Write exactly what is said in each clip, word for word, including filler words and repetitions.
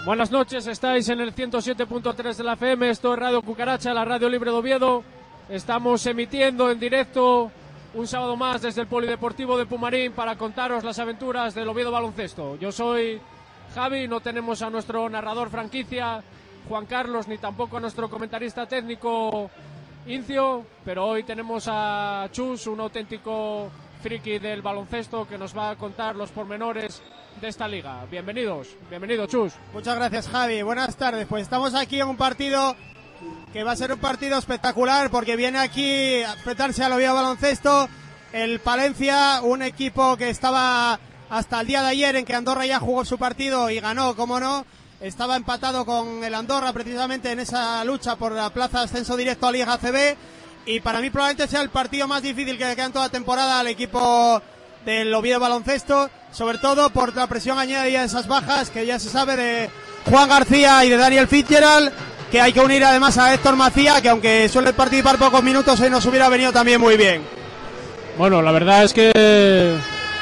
Buenas noches, estáis en el ciento siete punto tres de la F M, esto es Radio Cucaracha, la Radio Libre de Oviedo. Estamos emitiendo en directo un sábado más desde el Polideportivo de Pumarín para contaros las aventuras del Oviedo Baloncesto. Yo soy Javi, no tenemos a nuestro narrador franquicia, Juan Carlos, ni tampoco a nuestro comentarista técnico, Incio, pero hoy tenemos a Chus, un auténtico friki del baloncesto que nos va a contar los pormenores de esta liga. Bienvenidos, bienvenido Chus. Muchas gracias, Javi, buenas tardes. Pues estamos aquí en un partido que va a ser un partido espectacular porque viene aquí a enfrentarse al Oviedo Baloncesto el Palencia, un equipo que estaba hasta el día de ayer en que Andorra ya jugó su partido y ganó, como no, estaba empatado con el Andorra precisamente en esa lucha por la plaza de ascenso directo a Liga A C B, y para mí probablemente sea el partido más difícil que le queda en toda la temporada al equipo del Oviedo Baloncesto, sobre todo por la presión añadida de esas bajas que ya se sabe de Juan García y de Daniel Fitzgerald, que hay que unir además a Héctor Macía, que aunque suele participar pocos minutos hoy nos hubiera venido también muy bien. Bueno, la verdad es que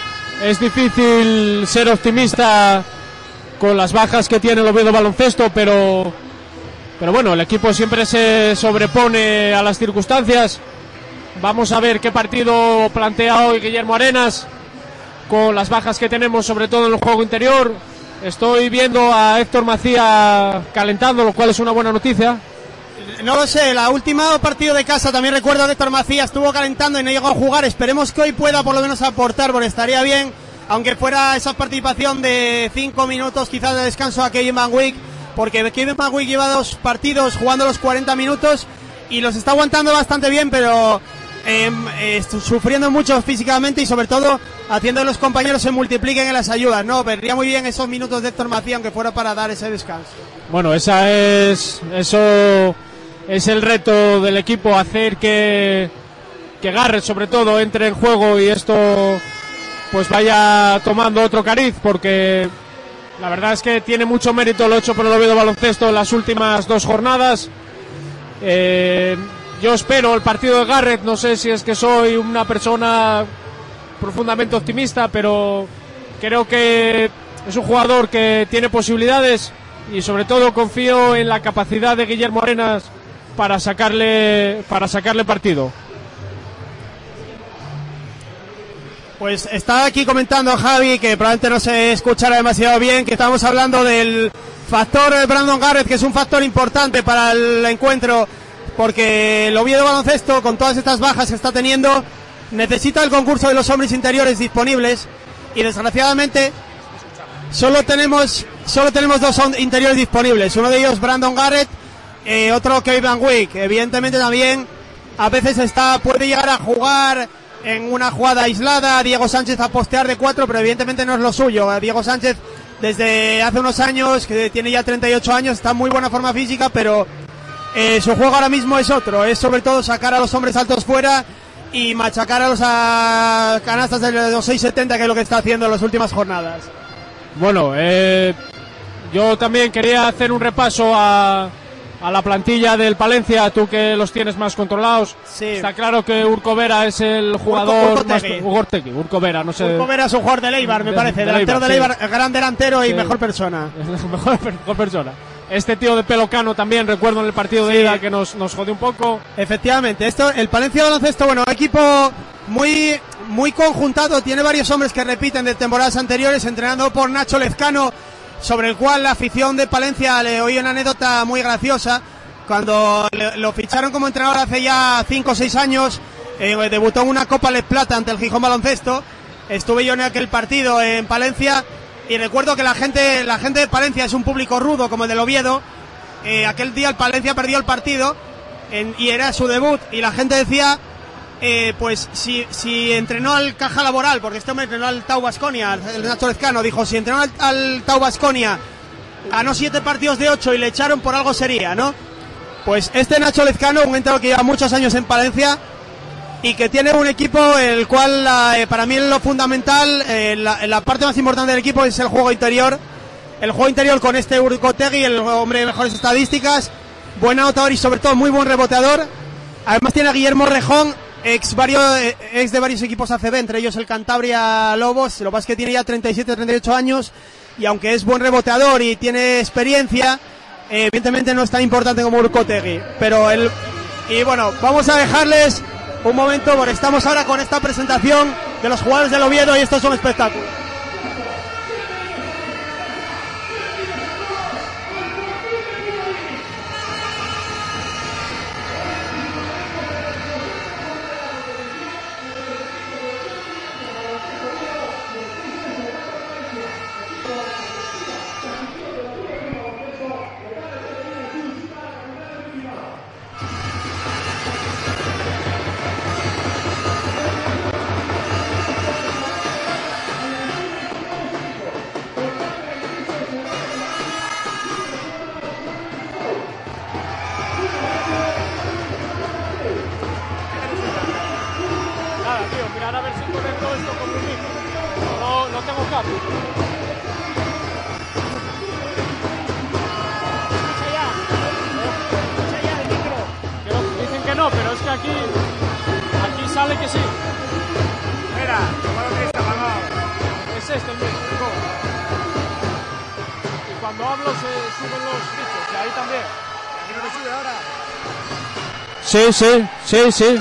es difícil ser optimista con las bajas que tiene el Oviedo Baloncesto, pero pero bueno, el equipo siempre se sobrepone a las circunstancias. Vamos a ver qué partido plantea hoy Guillermo Arenas con las bajas que tenemos, sobre todo en el juego interior. Estoy viendo a Héctor Macía calentando, lo cual es una buena noticia. No lo sé, la última partido de casa también recuerdo que Héctor Macía estuvo calentando y no llegó a jugar. Esperemos que hoy pueda por lo menos aportar, porque estaría bien, aunque fuera esa participación de cinco minutos quizás de descanso a Kevin Van Wyk, porque Kevin Van Wyk lleva dos partidos jugando los cuarenta minutos y los está aguantando bastante bien, pero eh, eh, sufriendo mucho físicamente y sobre todo haciendo que los compañeros se multipliquen en las ayudas, ¿no? Vendría muy bien esos minutos de Héctor Macía, aunque fuera para dar ese descanso. Bueno, esa es eso es el reto del equipo, hacer que que Garrett sobre todo entre en juego y esto pues vaya tomando otro cariz, porque la verdad es que tiene mucho mérito lo hecho por el Oviedo Baloncesto en las últimas dos jornadas. Eh, yo espero el partido de Garrett, no sé si es que soy una persona profundamente optimista, pero creo que es un jugador que tiene posibilidades y sobre todo confío en la capacidad de Guillermo Arenas para sacarle para sacarle partido. Pues está aquí comentando Javi, que probablemente no se escuchará demasiado bien, que estamos hablando del factor Brandon Garrett, que es un factor importante para el encuentro, porque el Oviedo Baloncesto, con todas estas bajas que está teniendo, necesita el concurso de los hombres interiores disponibles y desgraciadamente solo tenemos solo tenemos dos interiores disponibles, uno de ellos Brandon Garrett, eh, otro Kevin Van Wyk. Evidentemente también a veces está puede llegar a jugar en una jugada aislada Diego Sánchez a postear de cuatro, pero evidentemente no es lo suyo. Diego Sánchez desde hace unos años, que tiene ya treinta y ocho años, está en muy buena forma física, pero eh, su juego ahora mismo es otro, es sobre todo sacar a los hombres altos fuera y machacar a los a canastas de los seis setenta, que es lo que está haciendo en las últimas jornadas. Bueno, eh, yo también quería hacer un repaso a a la plantilla del Palencia, tú que los tienes más controlados. Sí. Está claro que Urko Vera es el jugador Urko, más... Urko, Urko Vera, no sé. Urko Vera es un jugador de Leibar, me de, parece, de delantero de Leibar, sí. Gran delantero y sí. mejor persona. mejor, mejor persona. Este tío de pelo cano también, recuerdo en el partido de sí. ida que nos, nos jodió un poco. Efectivamente, esto, el Palencia Baloncesto, bueno, equipo muy, muy conjuntado, tiene varios hombres que repiten de temporadas anteriores, entrenado por Nacho Lezcano, sobre el cual la afición de Palencia le oí una anécdota muy graciosa. Cuando lo ficharon como entrenador hace ya cinco o seis años, eh, debutó en una Copa Les Plata ante el Gijón Baloncesto. Estuve yo en aquel partido en Palencia y recuerdo que la gente la gente de Palencia es un público rudo como el del Oviedo. Eh, aquel día el Palencia perdió el partido en, y era su debut y la gente decía eh, pues si, si entrenó al Caja Laboral, porque este hombre entrenó al Tau Baskonia, el Nacho Lezcano dijo, si entrenó al, al Tau Baskonia, ganó siete partidos de ocho y le echaron, por algo sería, ¿no? Pues este Nacho Lezcano, un entrenador que lleva muchos años en Palencia y que tiene un equipo el cual eh, para mí lo fundamental, eh, la, la parte más importante del equipo es el juego interior. El juego interior con este Urkotegui, el hombre de mejores estadísticas, buen anotador y sobre todo muy buen reboteador. Además tiene a Guillermo Rejón, ex, varios, ex de varios equipos A C B, entre ellos el Cantabria Lobos. Lo que pasa es que tiene ya treinta y siete, treinta y ocho años y aunque es buen reboteador y tiene experiencia, eh, evidentemente no es tan importante como Urcotegui. Pero el y bueno, vamos a dejarles un momento porque estamos ahora con esta presentación de los jugadores del Oviedo y esto es un espectáculo. Sí, sí, sí, sí.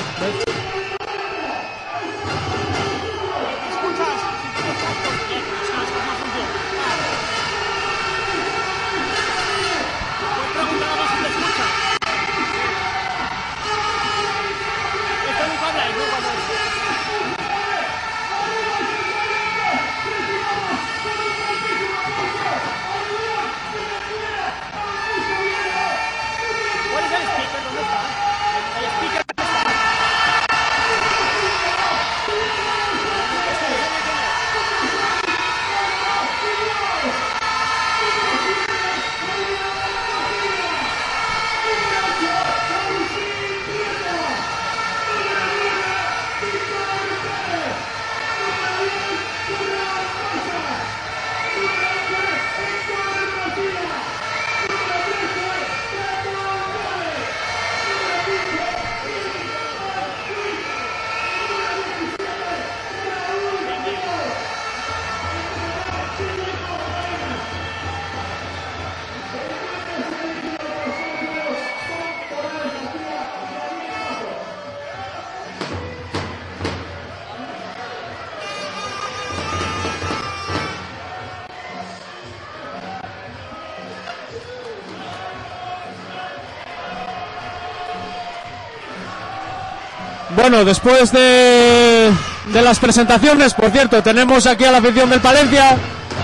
Bueno, después de, de las presentaciones, por cierto, tenemos aquí a la afición del Palencia.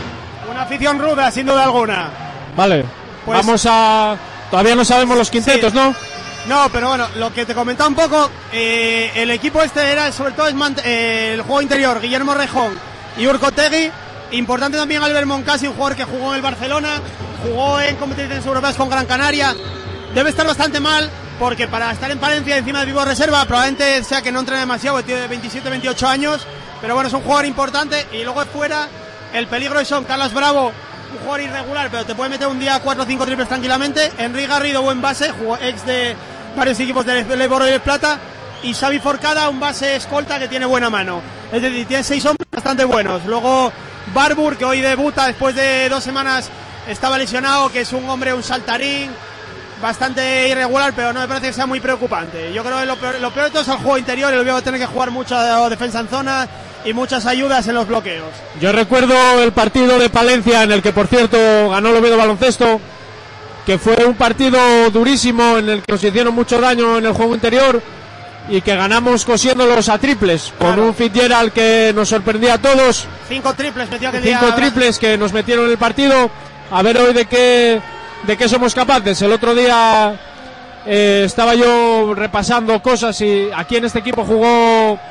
Una afición ruda, sin duda alguna. Vale, pues vamos a... Todavía no sabemos los quintetos, sí. ¿No? No, pero bueno, lo que te comentaba un poco, eh, el equipo este era sobre todo eh, el juego interior, Guillermo Rejón y Urcotegui. Importante también Albert Moncasi, un jugador que jugó en el Barcelona, jugó en competiciones europeas con Gran Canaria. Debe estar bastante mal, porque para estar en Palencia encima de vivo reserva, probablemente sea que no entrene demasiado, tiene veintisiete, veintiocho años, pero bueno, es un jugador importante. Y luego fuera, el peligro son Carlos Bravo, un jugador irregular, pero te puede meter un día cuatro o cinco triples tranquilamente. Enrique Garrido, buen base, jugó ex de varios equipos de Leboro y de Plata. Y Xavi Forcada, un base escolta que tiene buena mano. Es decir, tiene seis hombres bastante buenos. Luego Barbour, que hoy debuta después de dos semanas, estaba lesionado, que es un hombre, un saltarín, bastante irregular, pero no me parece que sea muy preocupante. Yo creo que lo peor, lo peor de todo es el juego interior, y el Oviedo tiene que jugar mucha defensa en zona y muchas ayudas en los bloqueos. Yo recuerdo el partido de Palencia, en el que por cierto ganó el Oviedo Baloncesto, que fue un partido durísimo, en el que nos hicieron mucho daño en el juego interior y que ganamos cosiéndolos a triples, claro, con un Fitzgerald que nos sorprendía a todos. Cinco triples metió aquel Cinco día. triples que nos metieron en el partido. A ver hoy de qué de qué somos capaces. El otro día eh, estaba yo repasando cosas y aquí en este equipo jugó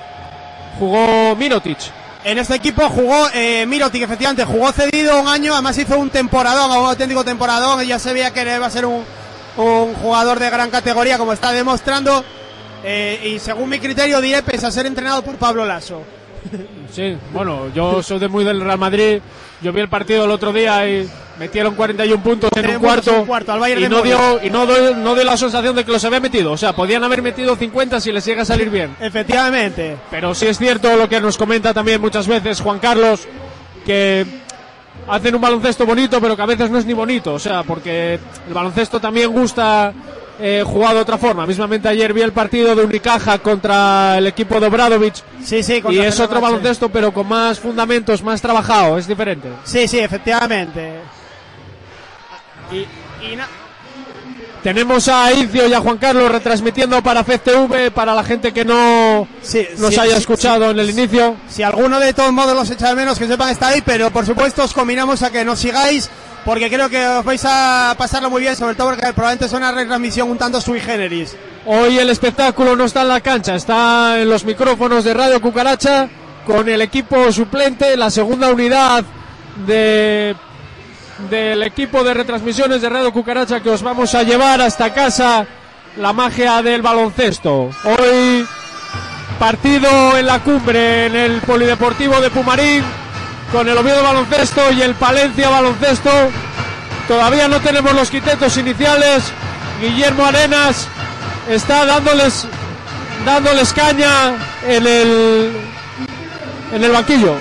jugó Mirotic. En este equipo jugó eh, Mirotic, efectivamente, jugó cedido un año, además hizo un temporadón, un auténtico temporadón, y ya se veía que iba a ser un, un jugador de gran categoría, como está demostrando, eh, y según mi criterio diré, pese a ser entrenado por Pablo Lasso. Sí, bueno, yo soy de muy del Real Madrid, yo vi el partido el otro día y metieron cuarenta y un puntos en un cuarto, un cuarto al Bayern y no dio y no dio, no dio la sensación de que los había metido, o sea, podían haber metido cincuenta si les llega a salir bien. Efectivamente. Pero sí es cierto lo que nos comenta también muchas veces Juan Carlos, que hacen un baloncesto bonito, pero que a veces no es ni bonito, o sea, porque el baloncesto también gusta eh, jugado de otra forma. Mismamente ayer vi el partido de Unicaja contra el equipo de Obradovic, sí, sí, y es otro baloncesto, pero con más fundamentos, más trabajado, es diferente. Sí, sí, efectivamente. Y, y na- Tenemos a Icio y a Juan Carlos retransmitiendo para F T V, para la gente que no sí, nos sí, haya sí, escuchado sí, en el inicio. Si alguno de todos modos los echa de menos, que sepan que está ahí, pero por supuesto os combinamos a que nos sigáis, porque creo que os vais a pasarlo muy bien, sobre todo porque probablemente es una retransmisión un tanto sui generis. Hoy el espectáculo no está en la cancha, está en los micrófonos de Radio Cucaracha, con el equipo suplente, la segunda unidad de del equipo de retransmisiones de Radio Cucaracha, que os vamos a llevar hasta casa la magia del baloncesto. Hoy partido en la cumbre en el Polideportivo de Pumarín, con el Oviedo Baloncesto y el Palencia Baloncesto. Todavía no tenemos los quintetos iniciales. Guillermo Arenas está dándoles dándoles caña en el en el banquillo.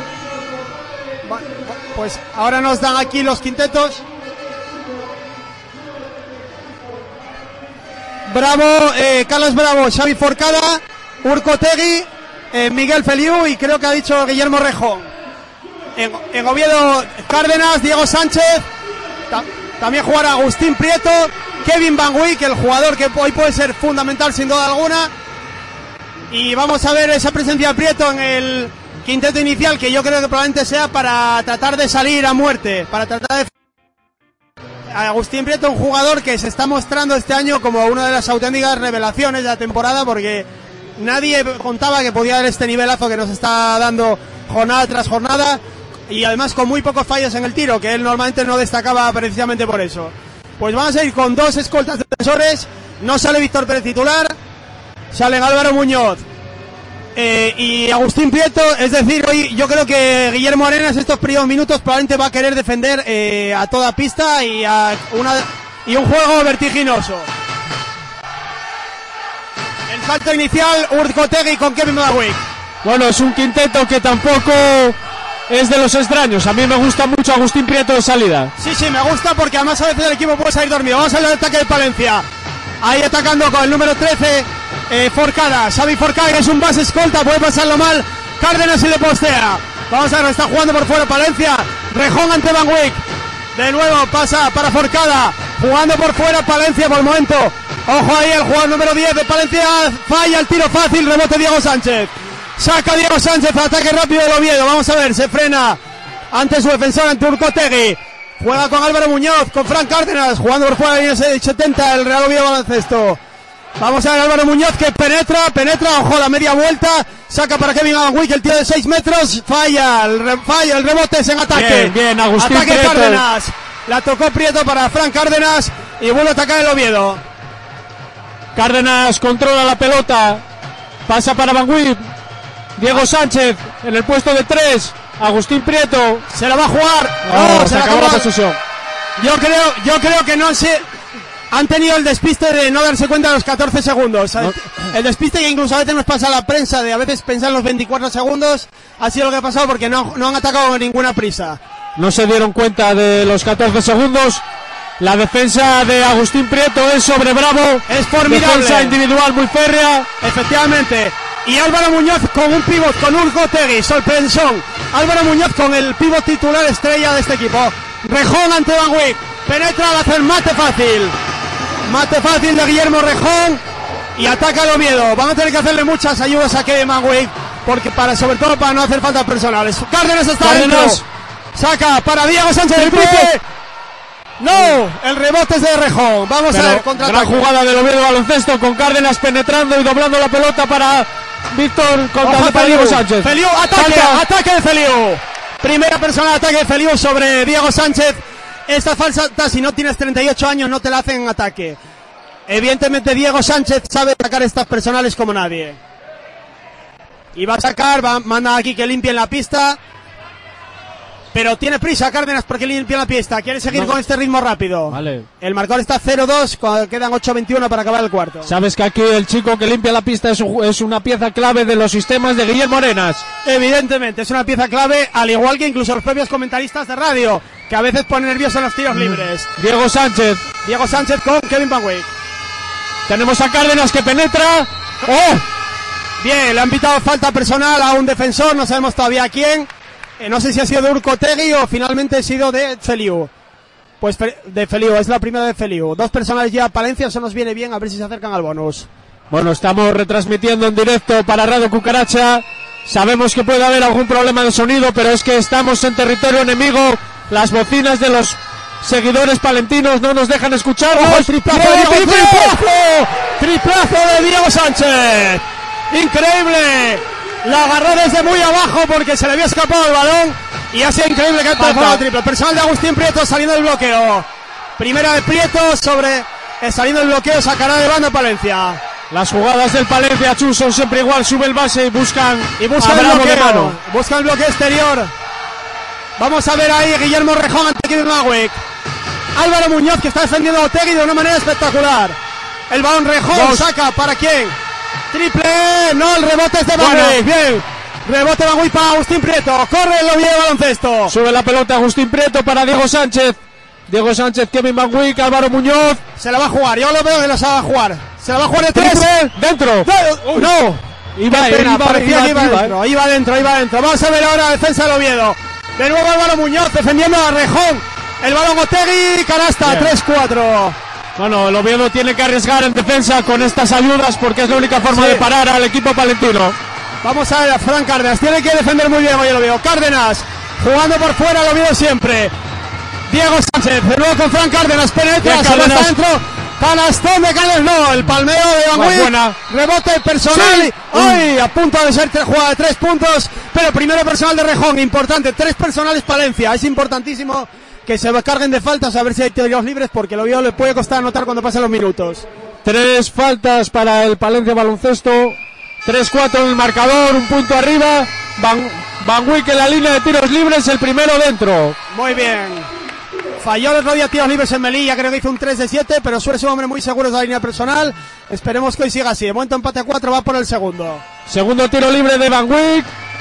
Pues ahora nos dan aquí los quintetos. Bravo, eh, Carlos Bravo, Xavi Forcada, Urco Tegui, eh, Miguel Feliu y creo que ha dicho Guillermo Rejón. En, en Oviedo, Cárdenas, Diego Sánchez, ta, también jugará Agustín Prieto, Kevin Van Wyck, el jugador que hoy puede ser fundamental sin duda alguna. Y vamos a ver esa presencia de Prieto en el quinteto inicial, que yo creo que probablemente sea para tratar de salir a muerte, para tratar de... Agustín Prieto, un jugador que se está mostrando este año como una de las auténticas revelaciones de la temporada, porque nadie contaba que podía dar este nivelazo que nos está dando jornada tras jornada, y además con muy pocos fallos en el tiro, que él normalmente no destacaba precisamente por eso. Pues vamos a ir con dos escoltas defensores. No sale Víctor Pérez titular, salen Álvaro Muñoz Eh, y Agustín Prieto. Es decir, hoy yo creo que Guillermo Arenas estos primeros minutos probablemente va a querer defender eh, a toda pista y a una y un juego vertiginoso. El salto inicial, Urco Tegui con Kevin Van Wyck. Bueno, es un quinteto que tampoco es de los extraños. A mí me gusta mucho Agustín Prieto de salida. Sí, sí, me gusta porque además a veces el equipo puede salir dormido. Vamos a ver el ataque de Palencia. Ahí atacando con el número trece, eh, Forcada, Xavi Forcada, que es un base escolta, puede pasarlo mal. Cárdenas y le postea. Vamos a ver, está jugando por fuera Palencia. Rejón ante Van Wyck. De nuevo pasa para Forcada. Jugando por fuera Palencia por el momento. Ojo ahí, el jugador número diez de Palencia. Falla el tiro fácil, rebote Diego Sánchez. Saca Diego Sánchez, ataque rápido del Oviedo. Vamos a ver, se frena ante su defensor, ante Urco Tegui. Juega con Álvaro Muñoz, con Fran Cárdenas, jugando por fuera de la línea setenta, el Real Oviedo Baloncesto. Vamos a ver Álvaro Muñoz que penetra, penetra, ojo, la media vuelta, saca para Kevin Van Wyck, el tiro de seis metros, falla, el, re, falla, el rebote es en ataque. Bien, bien, Agustín Ataque Prieto. Cárdenas, la tocó Prieto para Fran Cárdenas y vuelve a atacar el Oviedo. Cárdenas controla la pelota, pasa para Van Wyck, Diego Sánchez en el puesto de tres. Agustín Prieto se la va a jugar. Oh, oh, se, se acabó la la posesión. Yo creo, yo creo que no se han tenido el despiste de no darse cuenta de los catorce segundos. No. El despiste que incluso a veces nos pasa a la prensa de a veces pensar en los veinticuatro segundos ha sido lo que ha pasado porque no, no han atacado con ninguna prisa. No se dieron cuenta de los catorce segundos. La defensa de Agustín Prieto es sobre Bravo. Es formidable. Defensa individual muy férrea. Efectivamente. Y Álvaro Muñoz con un pívot, con Urco Tegui, sorpresón. Álvaro Muñoz con el pívot titular estrella de este equipo. Rejón ante Van Wyck. Penetra al hacer mate fácil. Mate fácil de Guillermo Rejón. Y ataca al Oviedo. Van a tener que hacerle muchas ayudas a Kevin Van Wyck, porque para, sobre todo para no hacer faltas personales. Cárdenas está Cárdenas. dentro. Saca para Diego Sánchez del triple. No, el rebote es de Rejón. Vamos Pero a ver, contra gran jugada del Oviedo Baloncesto con Cárdenas penetrando y doblando la pelota para Víctor contra para Diego Sánchez. Feliu, ataque, Falta. ataque de Feliu. Primera persona de ataque de Feliu sobre Diego Sánchez. Esta falsa, si no tienes treinta y ocho años no te la hacen en ataque. Evidentemente Diego Sánchez sabe sacar estas personales como nadie. Y va a sacar, va, manda aquí que limpien la pista. Pero tiene prisa Cárdenas porque limpia la pista. Quiere seguir no. con este ritmo rápido. Vale. El marcador está cero dos, quedan ocho veintiuno para acabar el cuarto. Sabes que aquí el chico que limpia la pista es, es una pieza clave de los sistemas de Guillermo Arenas. Evidentemente, es una pieza clave, al igual que incluso los propios comentaristas de radio. que a veces pone nervioso en los tiros libres. Diego Sánchez. Diego Sánchez con Kevin Van Wyk. Tenemos a Cárdenas que penetra. ¡Oh! Bien, le han pitado falta personal a un defensor, no sabemos todavía quién. Eh, no sé si ha sido de Urcotegui o finalmente ha sido de Feliu. Pues de Feliu, es la primera de Feliu. Dos personales ya a Palencia, eso nos viene bien, a ver si se acercan al bonus. Bueno, estamos retransmitiendo en directo para Radio Cucaracha. Sabemos que puede haber algún problema de sonido, pero es que estamos en territorio enemigo. Las bocinas de los seguidores palentinos no nos dejan escucharlos. ¡Oh, el triplazo, ¡Diego, Diego, triple! triplazo! ¡Triplazo de Diego Sánchez! ¡Increíble! La agarró desde muy abajo porque se le había escapado el balón. Y ha sido increíble que ha tocado el triple. Personal de Agustín Prieto saliendo del bloqueo. Primera de Prieto sobre eh, saliendo del bloqueo, sacará de banda Palencia. Las jugadas del Palencia, Chus, son siempre igual. Sube el base y buscan, y buscan el bloqueo. De mano. Buscan el bloqueo exterior. Vamos a ver ahí Guillermo Rejón ante Kevin Van Wyk. Álvaro Muñoz que está defendiendo a Otegui de una manera espectacular. El balón Rejón Dos. saca para quién. Triple, no, el rebote es de Van Wyk. Bueno. Bien, rebote Van Wyk para Agustín Prieto. Corre el Oviedo baloncesto. Sube la pelota Agustín Prieto para Diego Sánchez. Diego Sánchez, Kevin Van Wyk, Álvaro Muñoz. Se la va a jugar, yo lo veo que la se va a jugar. Se la va a jugar de tres. Triple, dentro. De, no. Iba, pena, iba, parecía iba, que iba, iba, dentro, iba dentro, iba dentro. Vamos a ver ahora la defensa del Oviedo. De nuevo Álvaro Muñoz defendiendo a Rejón. El balón Otegui, canasta, tres cuatro. Bueno, el Oviedo tiene que arriesgar en defensa con estas ayudas porque es la única forma sí. de parar al equipo palentino. Vamos a ver a Fran Cárdenas, tiene que defender muy bien hoy el Oviedo. Cárdenas, jugando por fuera el Oviedo siempre. Diego Sánchez, de nuevo con Fran Cárdenas, penetra, se va hasta adentro. Canastón de Cárdenas, no, el palmeo de Van Wyk, rebote personal, sí. Ay, a punto de ser jugada de tres puntos, pero primero personal de Rejón, importante, tres personales Palencia, es importantísimo que se carguen de faltas a ver si hay tiros libres porque el Oviedo le puede costar anotar cuando pasen los minutos. Tres faltas para el Palencia Baloncesto, tres cuatro en el marcador, un punto arriba, Van, Van Wyk en la línea de tiros libres, el primero dentro. Muy bien. Falló el otro día tiros libres en Melilla, creo que hizo un tres de siete, pero suele ser un hombre muy seguro de la línea personal. Esperemos que hoy siga así. De momento empate a cuatro, va por el segundo. Segundo tiro libre de Van Wyk.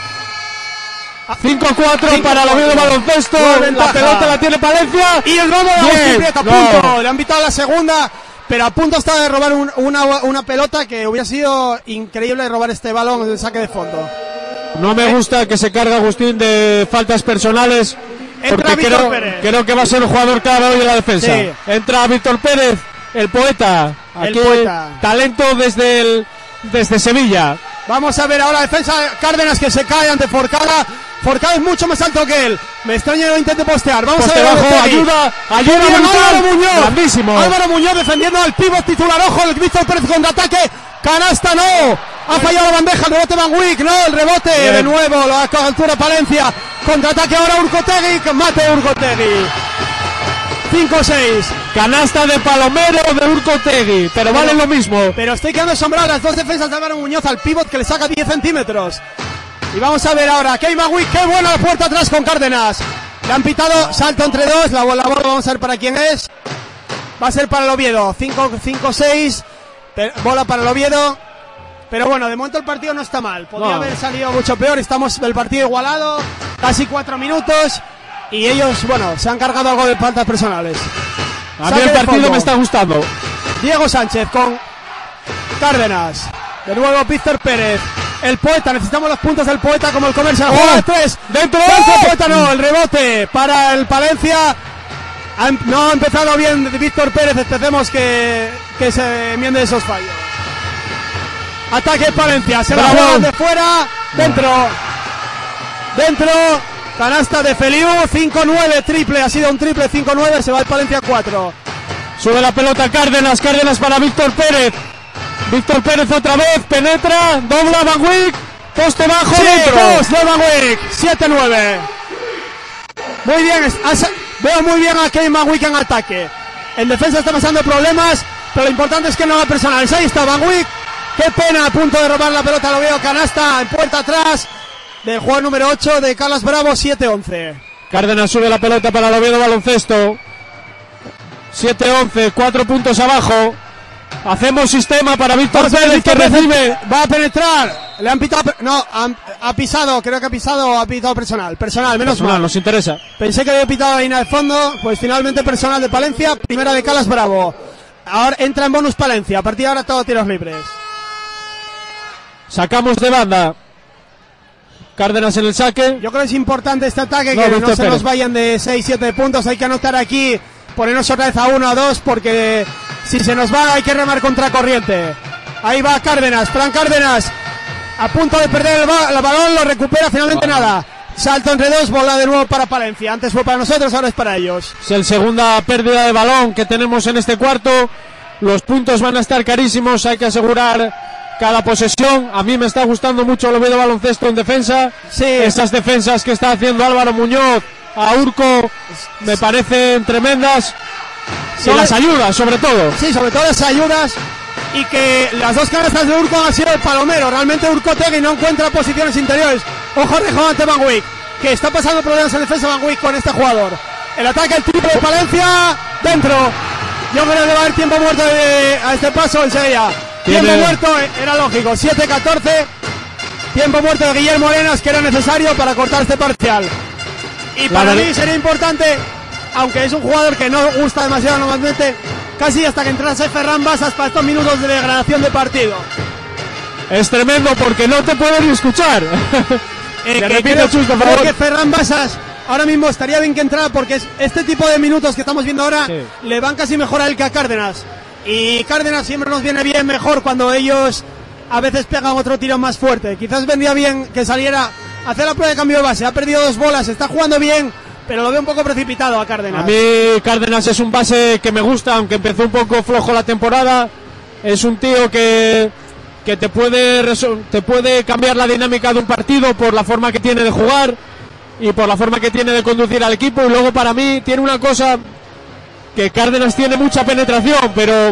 cinco cuatro para el Oviedo Baloncesto. La pelota la tiene Palencia. Y el robo de Agustín Prieto, a punto. No. Le han pitado la segunda, pero a punto está de robar un, una, una pelota que hubiera sido increíble robar este balón en el saque de fondo. No me gusta que se cargue Agustín de faltas personales. Porque creo, creo que va a ser un jugador clave hoy en la defensa. Sí. Entra Víctor Pérez, el poeta. Aquí el poeta. Talento desde, el, desde Sevilla. Vamos a ver ahora la defensa de Cárdenas que se cae ante Forcada. Forcada es mucho más alto que él. Me extraña que lo intente postear. Vamos Poste a ver. Bajo, ayuda, ayuda. Álvaro Muñoz. Grandísimo. Álvaro Muñoz defendiendo al pívot titular. Ojo, el Víctor Pérez contraataque. Canasta no. Ha fallado la bandeja. El rebote Van Wyk. No, el rebote Bien. de nuevo. La altura Palencia. Contraataque ahora Urcotegui. Mate Urcotegui. cinco seis. Canasta de Palomero de Urcotegui. Pero, pero vale lo mismo. Pero estoy quedando asombrado. Las dos defensas de Álvaro Muñoz al pívot que le saca diez centímetros. Y vamos a ver ahora. Kevin Van Wyk. Qué buena la puerta atrás con Cárdenas. Le han pitado salto entre dos. La bola vamos a ver para quién es. Va a ser para el Oviedo. cinco seis. Bola para el Oviedo. Pero bueno, de momento el partido no está mal. Podría no. haber salido mucho peor. Estamos el partido igualado. Casi cuatro minutos. Y ellos, bueno, se han cargado algo de faltas personales. A mí el partido me está gustando. Diego Sánchez con Cárdenas. De nuevo Víctor Pérez. El poeta, necesitamos los puntos del poeta como el comercial. Oh, juega de tres. Dentro. Dentro el poeta no. El rebote para el Palencia. No ha empezado bien Víctor Pérez. Esperemos que, que se enmiende esos fallos. Ataque Palencia. Se la juegan de fuera. Dentro. Dentro. Canasta de Feliu. cinco nueve. Triple. Ha sido un triple. cinco nueve. Se va el Palencia cuatro. Sube la pelota Cárdenas. Cárdenas para Víctor Pérez. Víctor Pérez otra vez. Penetra. Dobla Van Wyk. Poste bajo. Sí, dentro. Dos de Van Wyk. siete nueve. Muy bien. Veo muy bien a Kevin Van Wyk en ataque. En defensa está pasando problemas. Pero lo importante es que no haga personales. Ahí está Van Wyk. Qué pena. A punto de robar la pelota. Lo veo. Canasta en puerta atrás. Del jugador número ocho de Carlos Bravo. siete once. Cárdenas sube la pelota para el Oviedo Baloncesto. siete once. Cuatro puntos abajo. Hacemos sistema para Víctor Vamos a ver, Pérez, que Víctor Pérez recibe. va a penetrar. Le han pitado. No, ha, ha pisado. Creo que ha pisado. Ha pitado personal. Personal, menos Personal, mal. nos interesa. Pensé que había pitado la línea de fondo. Pues finalmente personal de Palencia. Primera de Calas Bravo. Ahora entra en bonus Palencia. A partir de ahora todos tiros libres. Sacamos de banda. Cárdenas en el saque. Yo creo que es importante este ataque. No, Que Víctor no se Pérez. nos vayan de seis siete puntos. Hay que anotar aquí. Ponernos otra vez a uno a dos. Porque si se nos va hay que remar contra corriente. Ahí va Cárdenas. Fran Cárdenas. A punto de perder el, ba- el balón. Lo recupera finalmente nada. Salto entre dos. Bola de nuevo para Palencia. Antes fue para nosotros. Ahora es para ellos. Es la segunda pérdida de balón que tenemos en este cuarto. Los puntos van a estar carísimos. Hay que asegurar cada posesión. A mí me está gustando mucho el Oviedo Baloncesto en defensa. Sí. Esas defensas que está haciendo Álvaro Muñoz a Urco me parecen tremendas. Y Sobre- las ayudas, sobre todo. Sí, sobre todo las ayudas. Y que las dos canastas de Urco han sido el palomero. Realmente Urco Tegui no encuentra posiciones interiores. Ojo Rejón ante Van Wyck, que está pasando problemas en defensa Van Wyck con este jugador. El ataque, el triple de Palencia. Dentro. Yo creo que va a haber tiempo muerto de- a este paso enseguida. Tiempo Tiene- muerto, era lógico. siete catorce. Tiempo muerto de Guillermo Arenas, que era necesario para cortar este parcial. Y La para ver- mí sería importante, aunque es un jugador que no gusta demasiado normalmente, casi hasta que entrase Ferran Basas para estos minutos de degradación de partido. Es tremendo porque no te puedo ni escuchar. Eh, Me que repite, creo, Chus, por creo favor. que Ferran Basas ahora mismo estaría bien que entrara, porque es, este tipo de minutos que estamos viendo ahora Sí. le van casi mejor a él que a Cárdenas. Y Cárdenas siempre nos viene bien mejor cuando ellos a veces pegan otro tiro más fuerte. Quizás vendría bien que saliera a hacer la prueba de cambio de base. Ha perdido dos bolas, está jugando bien, pero lo veo un poco precipitado a Cárdenas. A mí Cárdenas es un base que me gusta, aunque empezó un poco flojo la temporada. Es un tío que, que te puede reso- te puede cambiar la dinámica de un partido por la forma que tiene de jugar y por la forma que tiene de conducir al equipo. Y luego para mí tiene una cosa, que Cárdenas tiene mucha penetración, pero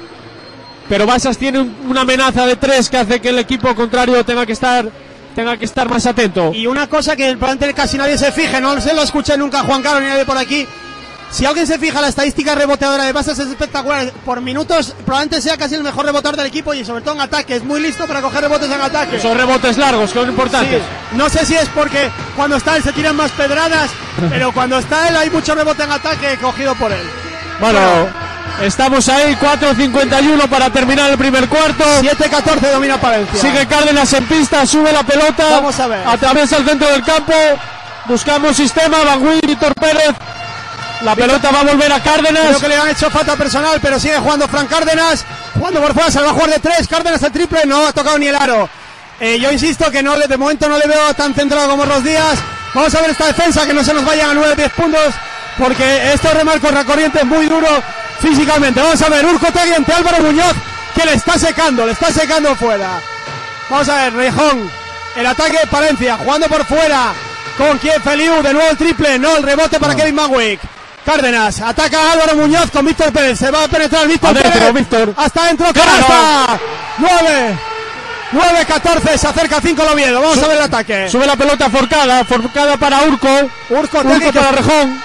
pero Basas tiene un- una amenaza de tres que hace que el equipo contrario tenga que estar tenga que estar más atento. Y una cosa que probablemente casi nadie se fije, no se lo escuché nunca a Juan Carlos ni nadie por aquí. Si alguien se fija, la estadística reboteadora de Basas es espectacular. Por minutos probablemente sea casi el mejor rebotador del equipo, y sobre todo en ataque. Es muy listo para coger rebotes en ataque. Esos rebotes largos que son importantes. Sí. No sé si es porque cuando está él se tiran más pedradas, pero cuando está él hay mucho rebote en ataque cogido por él. Bueno, estamos ahí, cuatro cincuenta y uno para terminar el primer cuarto. siete catorce domina Palencia. Sigue Cárdenas en pista, sube la pelota. Vamos a ver. Atraviesa el centro del campo. Buscamos sistema, Van Wyck, Víctor Pérez. La pelota va a volver a Cárdenas. Creo que le han hecho falta personal, pero sigue jugando Fran Cárdenas. Jugando por fuera, se va a jugar de tres. Cárdenas el triple, no ha tocado ni el aro. Eh, yo insisto que no le, de momento no le veo tan centrado como los días. Vamos a ver esta defensa, que no se nos vayan a nueve diez puntos, porque estos remarcos la corriente es muy duro físicamente. Vamos a ver, Urco Tegui ante Álvaro Muñoz, que le está secando, le está secando fuera. Vamos a ver, Rejón, el ataque de Palencia, jugando por fuera. ¿Con quién? Feliu, de nuevo el triple, no, el rebote para No. Kevin Van Wyck. Cárdenas, ataca a Álvaro Muñoz con Víctor Pérez, se va a penetrar Víctor Adentro, Pérez. Víctor. Hasta adentro, Claro. canasta. nueve, nueve catorce, se acerca cinco el Oviedo. Vamos a ver el ataque. Sube la pelota forcada, forcada para Urco. Urco, Urco Tegui, para que- Rejón.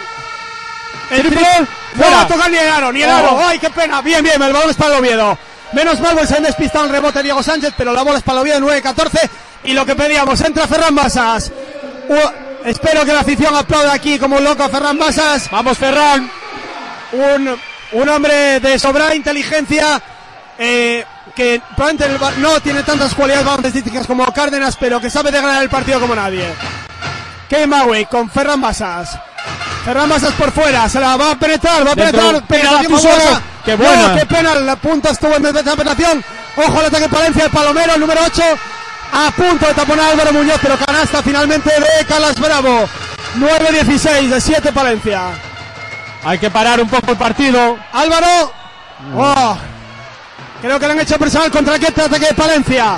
el triple, triple, no fuera. va a tocar ni el aro, ni el Oh. aro. Ay, qué pena. Bien, bien, el balón es para el Oviedo. Menos mal, pues se han despistado el rebote Diego Sánchez, pero la bola es para el Oviedo, nueve catorce. Y lo que pedíamos, entra Ferran Basas. U- espero que la afición aplaude aquí como un loco a Ferran Basas. Vamos, Ferran. Un, un hombre de sobrada inteligencia, eh, que probablemente el ba- no tiene tantas cualidades baloncestísticas como Cárdenas, pero que sabe de ganar el partido como nadie. Kevin Van Wyck con Ferran Basas. Ferran Basas por fuera, se la va a penetrar, va a Dentro. penetrar. Penetración Mira, fabulosa. Tuso. Qué buena. No, qué pena, la punta estuvo en penetración. Ojo al ataque Palencia, el Palomero, el número ocho. A punto de taponar a Álvaro Muñoz, pero canasta finalmente de Calas Bravo. nueve dieciséis de siete Palencia. Hay que parar un poco el partido. Álvaro. Oh, creo que le han hecho personal contra el ataque de Palencia.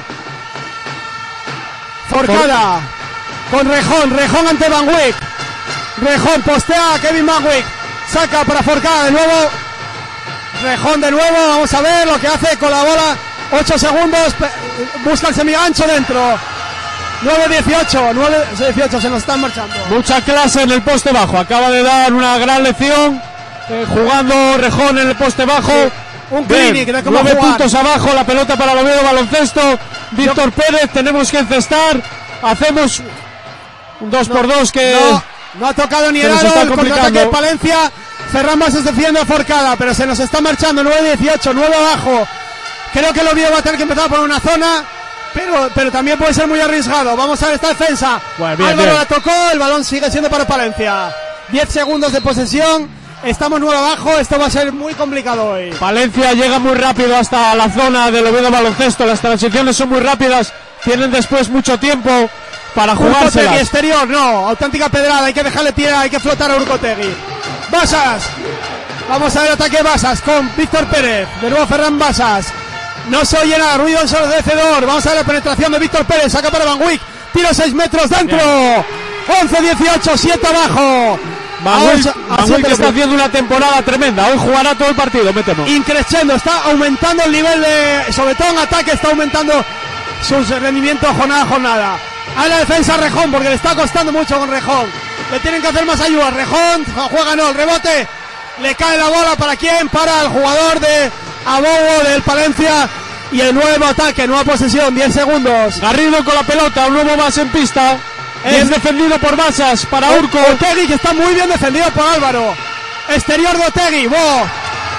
Forcada. Con Rejón. Rejón ante Van Wyck. Rejón postea a Kevin Van Wyck. Saca para Forcada de nuevo. Rejón de nuevo. Vamos a ver lo que hace con la bola. ocho segundos. Busca el semigancho dentro. nueve dieciocho. nueve dieciocho. Se nos están marchando. Mucha clase en el poste bajo. Acaba de dar una gran lección. eh, jugando Rejón en el poste bajo. Sí. Un clinic de cómo nueve jugar. puntos abajo, la pelota para el Oviedo Baloncesto. Víctor Yo... Pérez, tenemos que encestar. Hacemos un dos por dos que... No, no ha tocado ni el aro, el contraataque de Palencia. Ferran Basas defiende a Forcada, pero se nos está marchando. Nueve dieciocho, nueve abajo. Creo que el Oviedo va a tener que empezar por una zona, pero, pero también puede ser muy arriesgado. Vamos a ver esta defensa. Bueno, bien, Álvaro bien. La tocó, el balón sigue siendo para Palencia. diez segundos de posesión, estamos nueve abajo, esto va a ser muy complicado hoy. Palencia llega muy rápido hasta la zona del Oviedo Baloncesto, las transiciones son muy rápidas, tienen después mucho tiempo para jugárselas. Exterior, no, auténtica pedrada, hay que dejarle tierra, hay que flotar a Urcotegui. Basas, vamos a ver ataque Basas con Víctor Pérez, de nuevo Ferran Basas. No se oye nada, ruido ensordecedor. Vamos a ver la penetración de Víctor Pérez. Saca para Van Wyk. Tiro seis metros dentro. once dieciocho, siete abajo. Van Wyk, Van Wyk está haciendo una temporada tremenda. Hoy jugará todo el partido, me temo. Increciendo, está aumentando el nivel de... Sobre todo en ataque está aumentando sus rendimientos jornada a jornada. A la defensa Rejón, porque le está costando mucho con Rejón. Le tienen que hacer más ayuda. Rejón juega no, el rebote. Le cae la bola, ¿para quién? Para el jugador de Abogo del Palencia. Y el nuevo ataque, nueva posesión, diez segundos. Garrido con la pelota, un nuevo base en pista. Es, es defendido por Basas para Urco. Otegui, que está muy bien defendido por Álvaro. Exterior de Otegui, wow.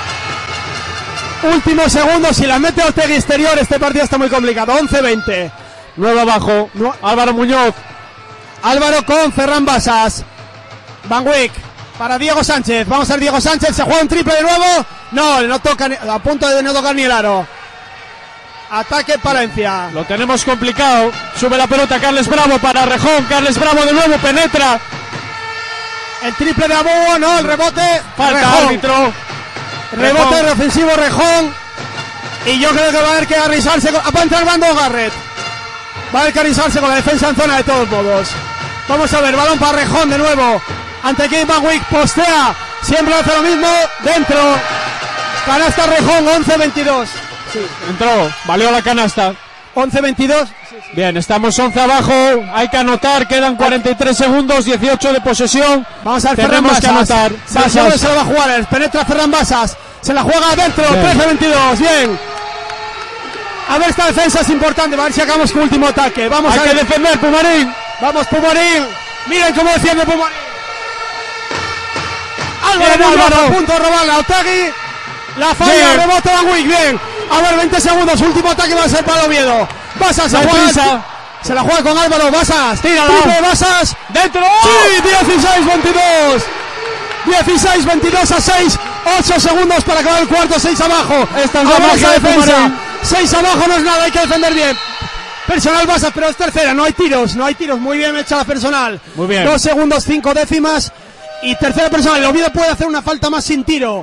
Último segundo, si la mete Otegui exterior, este partido está muy complicado. once veinte. Nuevo abajo, no. Álvaro Muñoz. Álvaro con Ferran Basas. Van Wyk. Para Diego Sánchez, vamos a ver Diego Sánchez, se juega un triple de nuevo, no, no toca, a punto de no tocar ni el aro. Ataque Palencia. Lo tenemos complicado, sube la pelota Carles Bravo para Rejón, Carles Bravo de nuevo, penetra. El triple de Abogo, no, el rebote, falta Rejón. Árbitro. Rebote Rejón. Ofensivo Rejón, y yo creo que va a haber que arrisarse, con... va a entrar Bando Garrett. Va a haber que arrisarse con la defensa en zona de todos modos. Vamos a ver, balón para Rejón de nuevo. Ante Kate Van Wyk, postea, siempre hace lo mismo, dentro, canasta Rejón, once veintidós. Sí. Entró, valió la canasta. once veintidós. Bien, estamos once abajo, hay que anotar, quedan cuarenta y tres segundos, dieciocho de posesión. Vamos a ver, tenemos Ferran que anotar. Basas. Se la va a jugar, penetra Ferran Basas, se la juega adentro, trece veintidós, bien. A ver, esta defensa es importante, a ver si acabamos con último ataque. Vamos hay a que ver. defender, Pumarín. Vamos, Pumarín. Miren cómo defiende Pumarín. Álvaro, bien, Álvaro. A punto de robarla a Otegui. La falla, rebote Van Wyk, bien. A ver, veinte segundos, último ataque va a ser para Oviedo. Basas se juega, se la juega con Álvaro, Basas, tírala. Triple Basas, dentro. Sí, dieciséis veintidós. dieciséis veintidós a seis, ocho segundos para acabar el cuarto, seis abajo. Esta es la magia de defensa. seis abajo no es nada, hay que defender bien. Personal Basas, pero es tercera, no hay tiros, no hay tiros, muy bien hecha la personal. Muy bien. Dos segundos, cinco décimas. Y tercera personal, el Oviedo puede hacer una falta más sin tiro.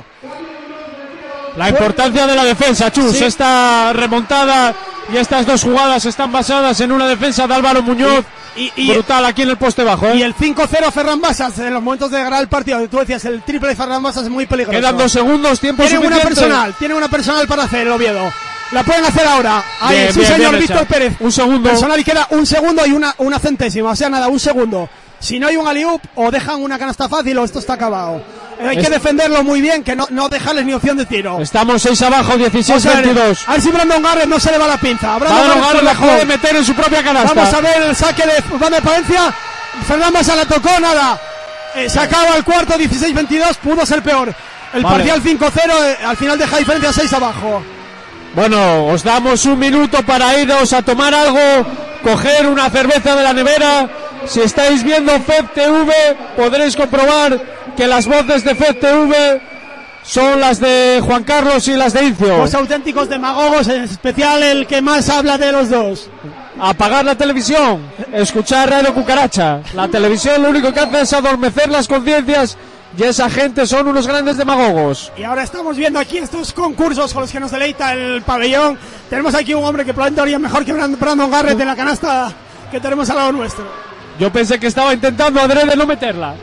La importancia de la defensa, Chus, sí. Esta remontada y estas dos jugadas están basadas en una defensa de Álvaro Muñoz y, y, y brutal aquí en el poste bajo, ¿eh? Y el cinco cero Ferran Basas en los momentos de ganar el partido, tú decías, el triple de Ferran Basas es muy peligroso. Quedan dos segundos, tiempo tiene suficiente. Una personal, tiene una personal para hacer el Oviedo. La pueden hacer ahora. Ahí, bien, sí bien, señor, bien Víctor hecha. Pérez. Un segundo. Personal y queda un segundo y una, una centésima, o sea nada, un segundo. Si no hay un alley-oop, o dejan una canasta fácil o esto está acabado. Eh, hay es... que defenderlo muy bien, que no, no dejarles ni opción de tiro. Estamos seis abajo, dieciséis veintidós. A ver si Brandon Garrett no se le va la pinza. Brandon, Brandon Garrett la puede meter en su propia canasta. Vamos a ver el saque de Van Palencia. Fernan Basas la tocó, nada. Eh, se acaba el cuarto, dieciséis veintidós, pudo ser peor. El vale. Parcial cinco cero, eh, al final deja diferencia seis abajo. Bueno, os damos un minuto para iros a tomar algo, coger una cerveza de la nevera. Si estáis viendo F E P T V, podréis comprobar que las voces de F E P T V son las de Juan Carlos y las de Incio. Los auténticos demagogos, en especial el que más habla de los dos. Apagar la televisión, escuchar Radio Cucaracha. La televisión lo único que hace es adormecer las conciencias y esa gente son unos grandes demagogos. Y ahora estamos viendo aquí estos concursos con los que nos deleita el pabellón. Tenemos aquí un hombre que probablemente haría mejor que Brandon Garrett en la canasta que tenemos al lado nuestro. Yo pensé que estaba intentando adrede no meterla.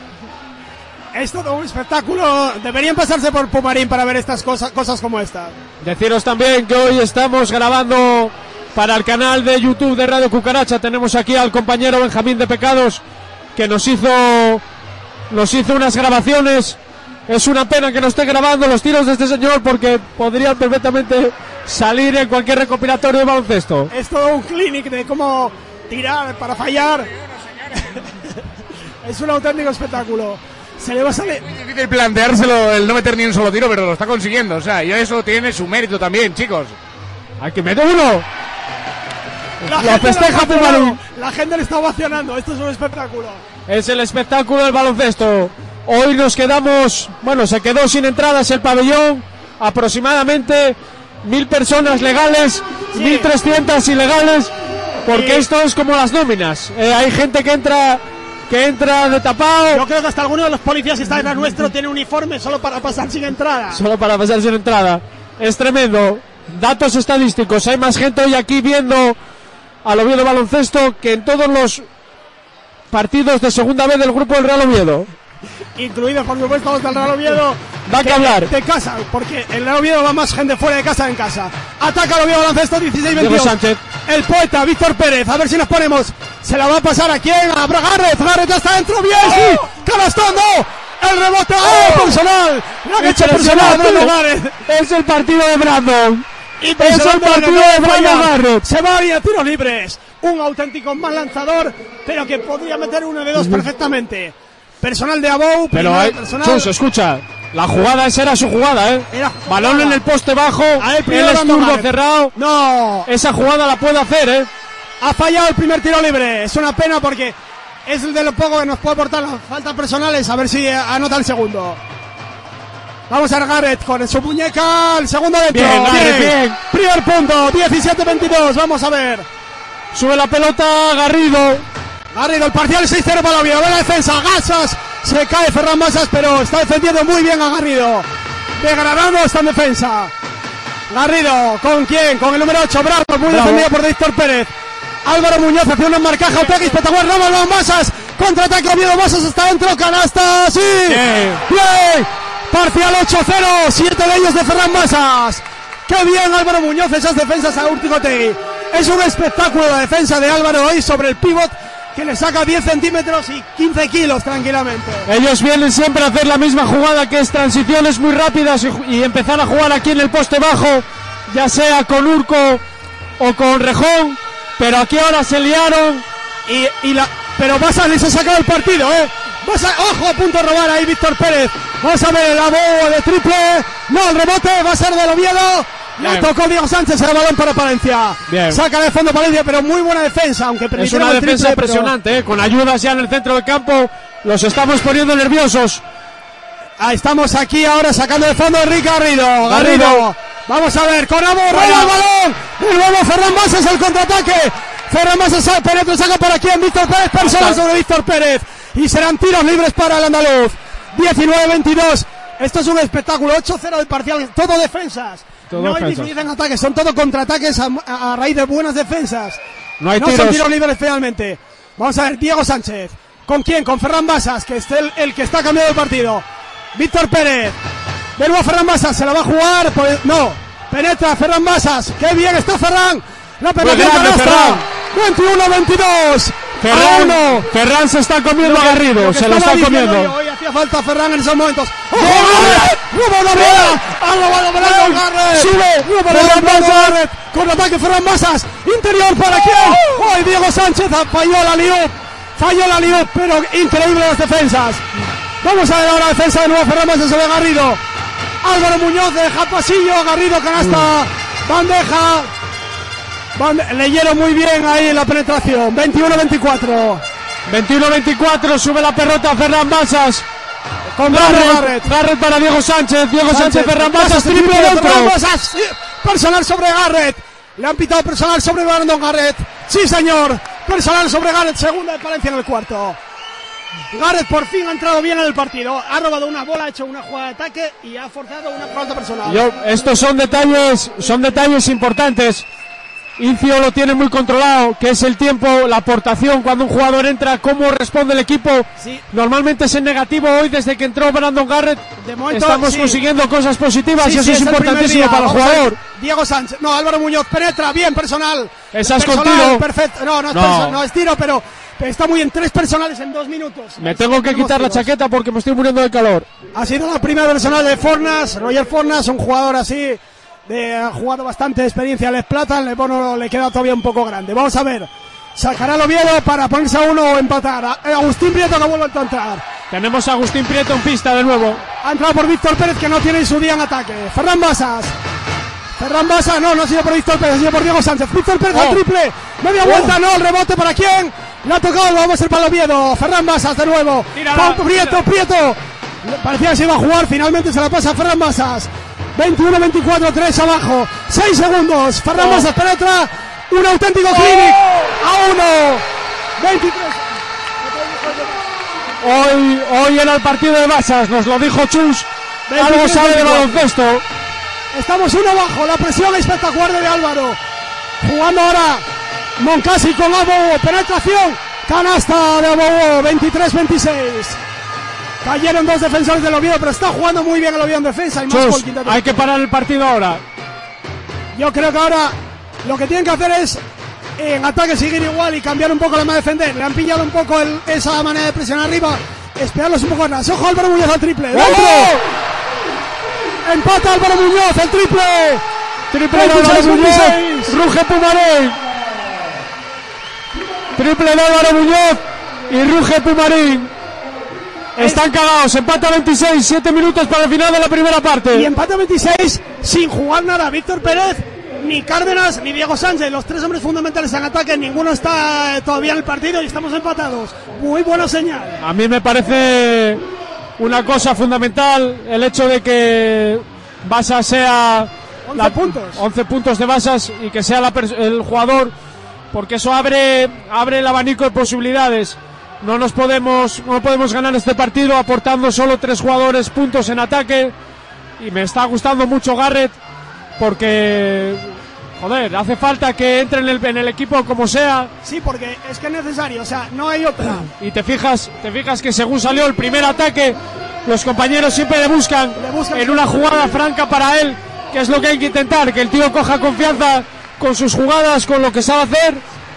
Es todo un espectáculo. Deberían pasarse por Pumarín para ver estas cosas, cosas como esta. Deciros también que hoy estamos grabando para el canal de YouTube de Radio Cucaracha. Tenemos aquí al compañero Benjamín de Pecados que nos hizo nos hizo unas grabaciones Es una pena que no esté grabando los tiros de este señor porque podrían perfectamente salir en cualquier recopilatorio de baloncesto. Es todo un clinic de cómo tirar para fallar. Es un auténtico espectáculo. Se le va a salir. Es difícil planteárselo el no meter ni un solo tiro, pero lo está consiguiendo. O sea, y eso tiene su mérito también, chicos. Aquí mete uno. La, la festeja Pumarín. La gente le está ovacionando. Esto es un espectáculo. Es el espectáculo del baloncesto. Hoy nos quedamos, bueno, se quedó sin entradas el pabellón, aproximadamente mil personas legales, sí. mil trescientas ilegales, porque sí. esto es como las nóminas. Eh, hay gente que entra, que entra de tapado. Yo creo que hasta alguno de los policías que está detrás nuestro tiene uniforme solo para pasar sin entrada. Solo para pasar sin entrada. Es tremendo. Datos estadísticos. Hay más gente hoy aquí viendo al Oviedo Baloncesto que en todos los partidos de segunda vez del grupo del Real Oviedo. Incluidos por supuesto los del Real Oviedo. Va que hablar de casa, porque el Real Oviedo va más gente fuera de casa que en casa. Ataca el Oviedo Baloncesto dieciséis veintidós. Sánchez. El poeta Víctor Pérez, a ver si nos ponemos. Se la va a pasar a quién, a Garrett. Garrett está dentro, bien, ¡oh! Sí. Canastón, no. El rebote, ¡oh! ¡Oh! Personal. La hecho personal, Brandon Garrett. Es el partido de Brandon. Y es el partido de Brandon Garrett. Se va a ir a tiros libres. Un auténtico mal lanzador, pero que podría meter uno de dos perfectamente. Personal de Abou, pero hay, personal. Chus, escucha, la jugada esa era su jugada, ¿eh? Era balón jugada. En el poste bajo, el él es turbo cerrado. No, esa jugada la puede hacer, ¿eh? Ha fallado el primer tiro libre, es una pena porque es el de lo poco que nos puede aportar las faltas personales, a ver si anota el segundo. Vamos a Garrett con su muñeca, el segundo dentro. Bien, Garrett, bien. bien. Primer punto, diecisiete veintidós, vamos a ver. Sube la pelota Garrido. Garrido, el parcial seis cero para la Oviedo. Ve la defensa, Gasas. Se cae Ferran Masas, pero está defendiendo muy bien a Garrido. Degradando esta defensa. Garrido, ¿con quién? Con el número ocho, Bravo, muy Bravo. defendido por Víctor Pérez. Álvaro Muñoz hace un marcaje, Otegi espectacular. Ramos, Ramos, Masas. Contraataque Oviedo, Masas está dentro, canasta. Sí. Bien. Bien. Parcial ocho cero, siete de ellos de Ferran Masas. Qué bien Álvaro Muñoz, esas defensas a Urtico Otegi. Es un espectáculo la defensa de Álvaro hoy sobre el pívot que le saca diez centímetros y quince kilos tranquilamente. Ellos vienen siempre a hacer la misma jugada, que es transiciones muy rápidas y, y empezar a jugar aquí en el poste bajo, ya sea con Urco o con Rejón, pero aquí ahora se liaron y, y la pero Masas les ha sacado el partido, eh. Vas a, ojo, a punto de robar ahí Víctor Pérez. Vamos a ver el abo de triple. No, el rebote va a ser del Oviedo. La tocó Diego Sánchez, el balón para Palencia. Bien. Saca de fondo Palencia, pero muy buena defensa, aunque es una defensa triple, impresionante, pero... eh, con ayudas ya en el centro del campo. Los estamos poniendo nerviosos. Ahí estamos aquí ahora sacando de fondo Enrique Garrido. Garrido. Garrido. Vamos a ver, con Abo, roba el balón. El nuevo Ferran Masas, el contraataque. Ferran Masas penetra, saca para aquí en Víctor Pérez, personal sobre Víctor Pérez. Y serán tiros libres para el andaluz. diecinueve veintidós. Esto es un espectáculo, ocho cero del parcial, todo defensas. Todo no hay diferencia en ataques, son todo contraataques a, a, a raíz de buenas defensas. No hay no tiros. son tiros libres finalmente. Vamos a ver, Diego Sánchez. ¿Con quién? Con Ferran Masas, que es el, el que está cambiando el partido. Víctor Pérez. De nuevo Ferran Masas, se la va a jugar. Pues, no, penetra Ferran Masas. ¡Qué bien está Ferran! La penetra Ferran. veintiuno veintidós. Ferran, Ferran se está comiendo a Garrido, se lo está comiendo. Yo, hoy hacía falta Ferran en esos momentos. ¡Oh, ¡Robo la bola! ¡Ha robado Brandon Garrett! ¡Sube! Ferran Masas! Con ataque Ferran Masas. Interior para quién. Hoy Diego Sánchez falló la lió. Falló la lió, pero increíble las defensas. Vamos a ver ahora la defensa de nuevo Ferran Masas sobre Garrido. Álvaro Muñoz deja pasillo. Garrido canasta. Bandeja. Leyeron muy bien ahí en la penetración. veintiuno veinticuatro. veintiuno veinticuatro. Sube la pelota Ferran Masas. Con Garrett, Garrett. Garrett para Diego Sánchez. Diego Sánchez, Sánchez Ferran Masas. Triple dentro. Masas. Personal sobre Garrett. Le han pitado personal sobre Brandon Garrett. Sí, señor. Personal sobre Garrett. Segunda de Palencia en el cuarto. Garrett por fin ha entrado bien en el partido. Ha robado una bola, ha hecho una jugada de ataque y ha forzado una falta personal. Yo, estos son detalles, son detalles importantes. Incio lo tiene muy controlado, que es el tiempo, la aportación, cuando un jugador entra, cómo responde el equipo. Sí. Normalmente es en negativo. Hoy, desde que entró Brandon Garrett, de momento, estamos sí. consiguiendo cosas positivas, sí, y eso sí, es, es importantísimo el para el jugador. Diego Sánchez, no, Álvaro Muñoz penetra, bien, personal. Esa es personal, con tiro. Perfecto, no, no es, No. perso- no es tiro, pero está muy en tres personales en dos minutos. Me tengo que quitar la chaqueta porque me estoy muriendo de calor. Ha sido la primera personal de Fornas, Roger Fornas, un jugador así, de, ha jugado bastante experiencia. Les Plata, el bono le queda todavía un poco grande. Vamos a ver, sacará el Oviedo para ponerse a uno o empatar. A- Agustín Prieto que vuelve a entrar. Tenemos a Agustín Prieto en pista de nuevo. Ha entrado por Víctor Pérez, que no tiene su día en ataque. Ferran Basas. Ferran Basas, no, no ha sido por Víctor Pérez, ha sido por Diego Sánchez. Víctor Pérez Oh. al triple. Media Oh. vuelta, no, el rebote para quién. Le ha tocado, vamos a ser para el Oviedo. Ferran Basas de nuevo. Tírala, Pau- Prieto, tírala. Prieto. Parecía que se iba a jugar, finalmente se la pasa a Ferran Basas. veintiuno veinticuatro, tres abajo. seis segundos. Ferran Oh. Basas penetra. Un auténtico clinic. A uno. veintitrés. Hoy, hoy era el partido de Basas, nos lo dijo Chus. Algo veintitrés, sabe de veinticuatro. baloncesto. Estamos uno abajo, la presión espectacular de Álvaro. Jugando ahora Moncasi con Abobo, penetración, canasta de Abobo, veintitrés veintiséis. Cayeron dos defensores del Oviedo, pero está jugando muy bien el Oviedo en defensa. Y más Chus, gol quinteto. hay que parar el partido ahora. Yo creo que ahora lo que tienen que hacer es en ataque seguir igual y cambiar un poco la manera de defender. Le han pillado un poco el- esa manera de presionar arriba, esperarlos un poco atrás. Ojo, Álvaro Muñoz al triple. ¡Dentro! Empata Álvaro Muñoz, el triple. Triple de Álvaro veintiséis Muñoz, veintiséis. Ruge Pumarín. Triple de Álvaro Muñoz y Ruge Pumarín. Están cagados, empata veintiséis, siete minutos para el final de la primera parte. Y empate veintiséis sin jugar nada. Víctor Pérez, ni Cárdenas, ni Diego Sánchez, los tres hombres fundamentales en ataque, ninguno está eh, todavía en el partido y estamos empatados. Muy buena señal. A mí me parece una cosa fundamental el hecho de que Basas sea once puntos. once puntos de Basas y que sea la pers- el jugador, porque eso abre abre el abanico de posibilidades. No nos podemos no podemos ganar este partido aportando solo tres jugadores puntos en ataque, y me está gustando mucho Garrett porque joder, hace falta que entre en el, en el equipo como sea. Sí, porque es que es necesario, o sea, no hay otra. Y te fijas, te fijas que según salió el primer ataque, los compañeros siempre le buscan, Le buscan en una jugada franca para él, que es lo que hay que intentar, que el tío coja confianza con sus jugadas, con lo que sabe hacer.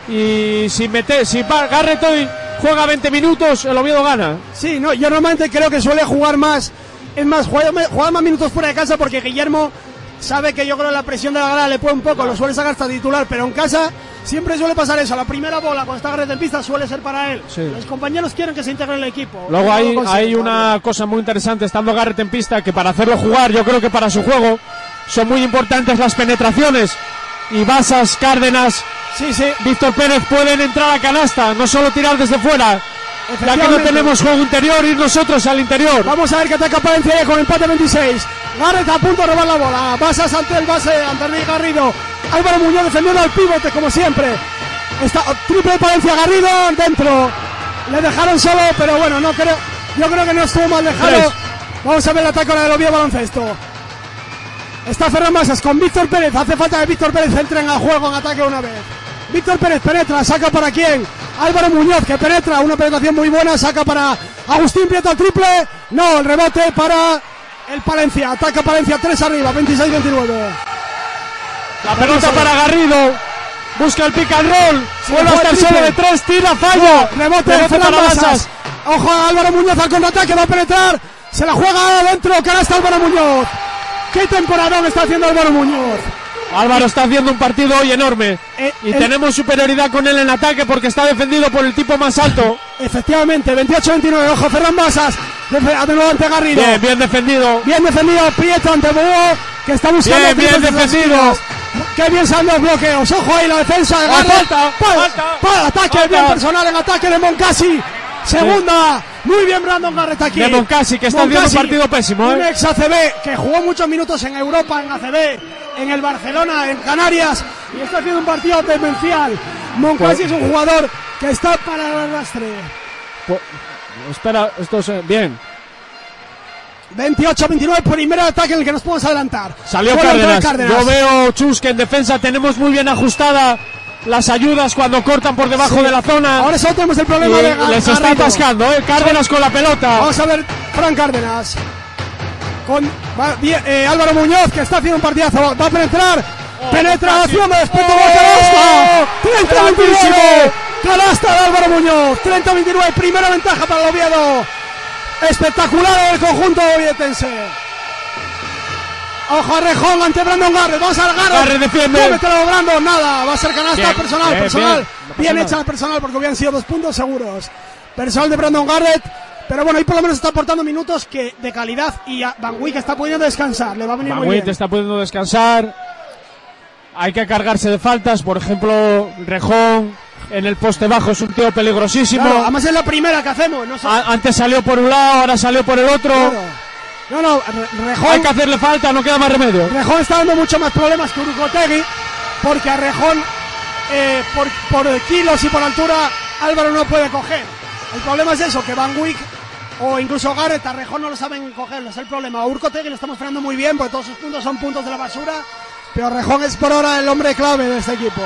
Y si mete, si pa- Garrett hoy juega veinte minutos, el Oviedo gana. Sí, no, yo normalmente creo que suele jugar más, es más, juega, juega más minutos fuera de casa porque Guillermo sabe que yo creo que la presión de la grada le puede un poco, lo suele sacar hasta titular, pero en casa siempre suele pasar eso, la primera bola cuando está Garrett en pista suele ser para él. Sí. Los compañeros quieren que se integre en el equipo. Luego No hay, lo consigue hay una todavía. cosa muy interesante estando Garrett en pista, que para hacerlo jugar, yo creo que para su juego son muy importantes las penetraciones, y Basas, Cárdenas, Sí, sí, Víctor Pérez pueden entrar a canasta, no solo tirar desde fuera. Ya que no efectivamente. tenemos juego interior, ir nosotros al interior. Vamos a ver qué ataca Palencia ya con empate veintiséis. Garrett a punto de robar la bola. Basas ante el base, ante Enrique Garrido. Álvaro Muñoz defendiendo al pivote como siempre. Está triple de Palencia, Garrido dentro. Le dejaron solo, pero bueno, no creo. Yo creo que no estuvo mal dejado. Tres. Vamos a ver el ataque ahora del Oviedo Baloncesto. Está Ferran Basas con Víctor Pérez. Hace falta que Víctor Pérez entre en el juego en ataque una vez. Víctor Pérez penetra, saca para quién. Álvaro Muñoz que penetra, una penetración muy buena, saca para Agustín Prieto al triple. No, el rebote para el Palencia. Ataca Palencia, tres arriba, veintiséis veintinueve. La pelota para Garrido. Busca el pick and roll. Sí, Vuelve a fue estar triple. solo de tres. Tira, falla. Rebote de Ferran para Basas. Basas. Ojo a Álvaro Muñoz al contraataque, va a penetrar. Se la juega adentro, canasta Álvaro Muñoz. ¿Qué temporadón está haciendo Álvaro Muñoz? Álvaro está haciendo un partido hoy enorme. Eh, y el- tenemos superioridad con él en ataque porque está defendido por el tipo más alto. Efectivamente, veintiocho veintinueve. Ojo, Ferran Basas. De de nuevo ante Garrido. Bien, bien defendido. Bien defendido Prieto ante Búho, que está buscando Bien, bien triples desde las defendido. esquinas. Qué bien salen los bloqueos. Ojo ahí la defensa de Ah, Garrett. falta, Pa- falta, pa- ataque falta. bien personal en ataque de Moncasi. Segunda. Muy bien Brandon Garrett aquí. De Moncasi, que está haciendo un Moncasi, partido pésimo, un ¿eh? ex A C B que jugó muchos minutos en Europa, en A C B, en el Barcelona, en Canarias, y está haciendo un partido demencial. Moncasi Pues- es un jugador que está para el arrastre. Pues, espera, esto es eh, bien. veintiocho veintinueve, primer ataque en el que nos podemos adelantar. Salió Cárdenas. Cárdenas. Yo veo, Chus, que en defensa tenemos muy bien ajustada las ayudas cuando cortan por debajo sí. de la zona. Ahora solo tenemos el problema y de Gar les está atascando, ¿eh? Cárdenas con la pelota. Vamos a ver, Fran Cárdenas. Con va, bien, eh, Álvaro Muñoz, que está haciendo un partidazo. Va a penetrar. Oh, Penetración de despeto. Oh, canasta. treinta veintinueve. Canasta de Álvaro Muñoz. treinta veintinueve. Primera ventaja para el Oviedo. Espectacular en el conjunto ovietense. Ojo a Rejón ante Brandon Garrett. Vamos al Garrett. Garrett defiende. Cómetelo, Brandon. Nada. Va a ser canasta bien, personal. bien, personal. Bien, bien hecha la personal porque hubieran sido dos puntos seguros. Personal de Brandon Garrett. Pero bueno, ahí por lo menos está aportando minutos que de calidad. Y a Van Wyk está pudiendo descansar. Le va a venir Van muy Wyk bien. está pudiendo descansar. Hay que cargarse de faltas. Por ejemplo, Rejón en el poste bajo es un tío peligrosísimo. Claro, además es la primera que hacemos. No sé. Antes salió por un lado, ahora salió por el otro. Claro. No, no, Rejón. Hay que hacerle falta, no queda más remedio. Rejón está dando mucho más problemas que Urcotegui, porque a Rejón, eh, por, por kilos y por altura, Álvaro no puede coger. El problema es eso, que Van Wyk o incluso Garrett a Rejón no lo saben coger, es el problema. A Urcotegui lo estamos frenando muy bien, porque todos sus puntos son puntos de la basura, pero Rejón es por ahora el hombre clave de este equipo.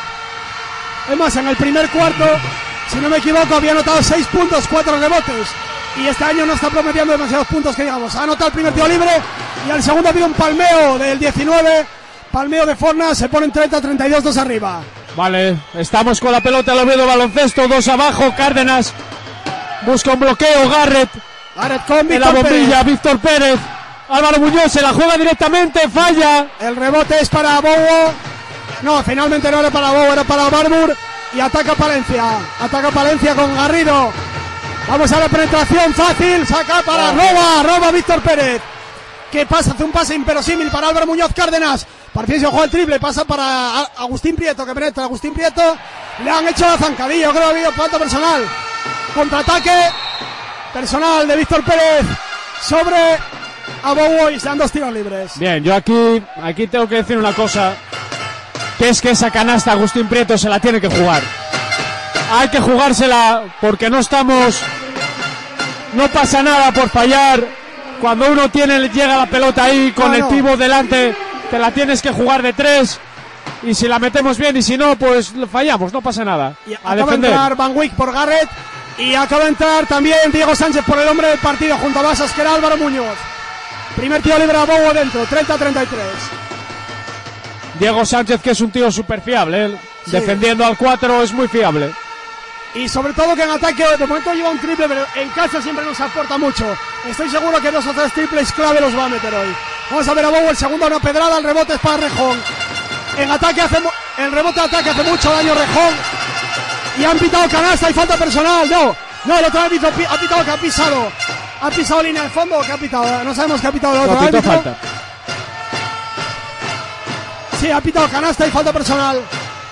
Es más, en el primer cuarto, si no me equivoco, había anotado seis puntos, cuatro rebotes. Y este año no está prometiendo demasiados puntos que digamos. Ha anotado el primer tiro libre y al segundo ha habido un palmeo del diecinueve. Palmeo de Fornas, se ponen treinta treinta y dos, dos arriba. Vale, estamos con la pelota, lo veo baloncesto, dos abajo. Cárdenas busca un bloqueo. Garrett, Garrett con en la bombilla, Víctor Pérez. Álvaro Muñoz se la juega directamente, falla. El rebote es para Bobo. No, finalmente no era para Bobo, era para Barbour. Y ataca Palencia. Ataca Palencia con Garrido. Vamos a la penetración fácil, saca para oh. Roba, Roba Víctor Pérez. Que pasa, hace un pase inverosímil para Álvaro Muñoz Cárdenas. Parece que se juega el triple, pasa para Agustín Prieto, que penetra. Agustín Prieto, le han hecho la zancadilla, yo creo que ha habido falta personal. Contraataque personal de Víctor Pérez sobre Abowo y se dan dos tiros libres. Bien, yo aquí, aquí tengo que decir una cosa, que es que esa canasta Agustín Prieto se la tiene que jugar. Hay que jugársela porque no estamos, no pasa nada por fallar. Cuando uno tiene, llega la pelota ahí con no, el no. pívot delante, te la tienes que jugar de tres. Y si la metemos bien y si no, pues fallamos, no pasa nada. Y a acaba defender. de entrar Van Wyk por Garrett y acaba de entrar también Diego Sánchez por el hombre del partido junto a Basas, que era Álvaro Muñoz. Primer tiro libre a Bobo dentro, treinta treinta y tres. Diego Sánchez, que es un tío súper fiable, ¿eh? Sí. Defendiendo al cuatro es muy fiable. Y sobre todo que en ataque de momento lleva un triple, pero en casa siempre nos aporta mucho. Estoy seguro que dos o tres triples clave los va a meter hoy. Vamos a ver a Bobo, el segundo una pedrada, el rebote es para Rejón. En ataque hace, el rebote de ataque hace mucho daño Rejón. Y han pitado canasta y falta personal. No, no, el otro árbitro ha pitado que ha pisado. Ha pisado línea de fondo, que ha pitado. No sabemos qué ha pitado el otro no, árbitro. Falta. Sí, ha pitado canasta y falta personal.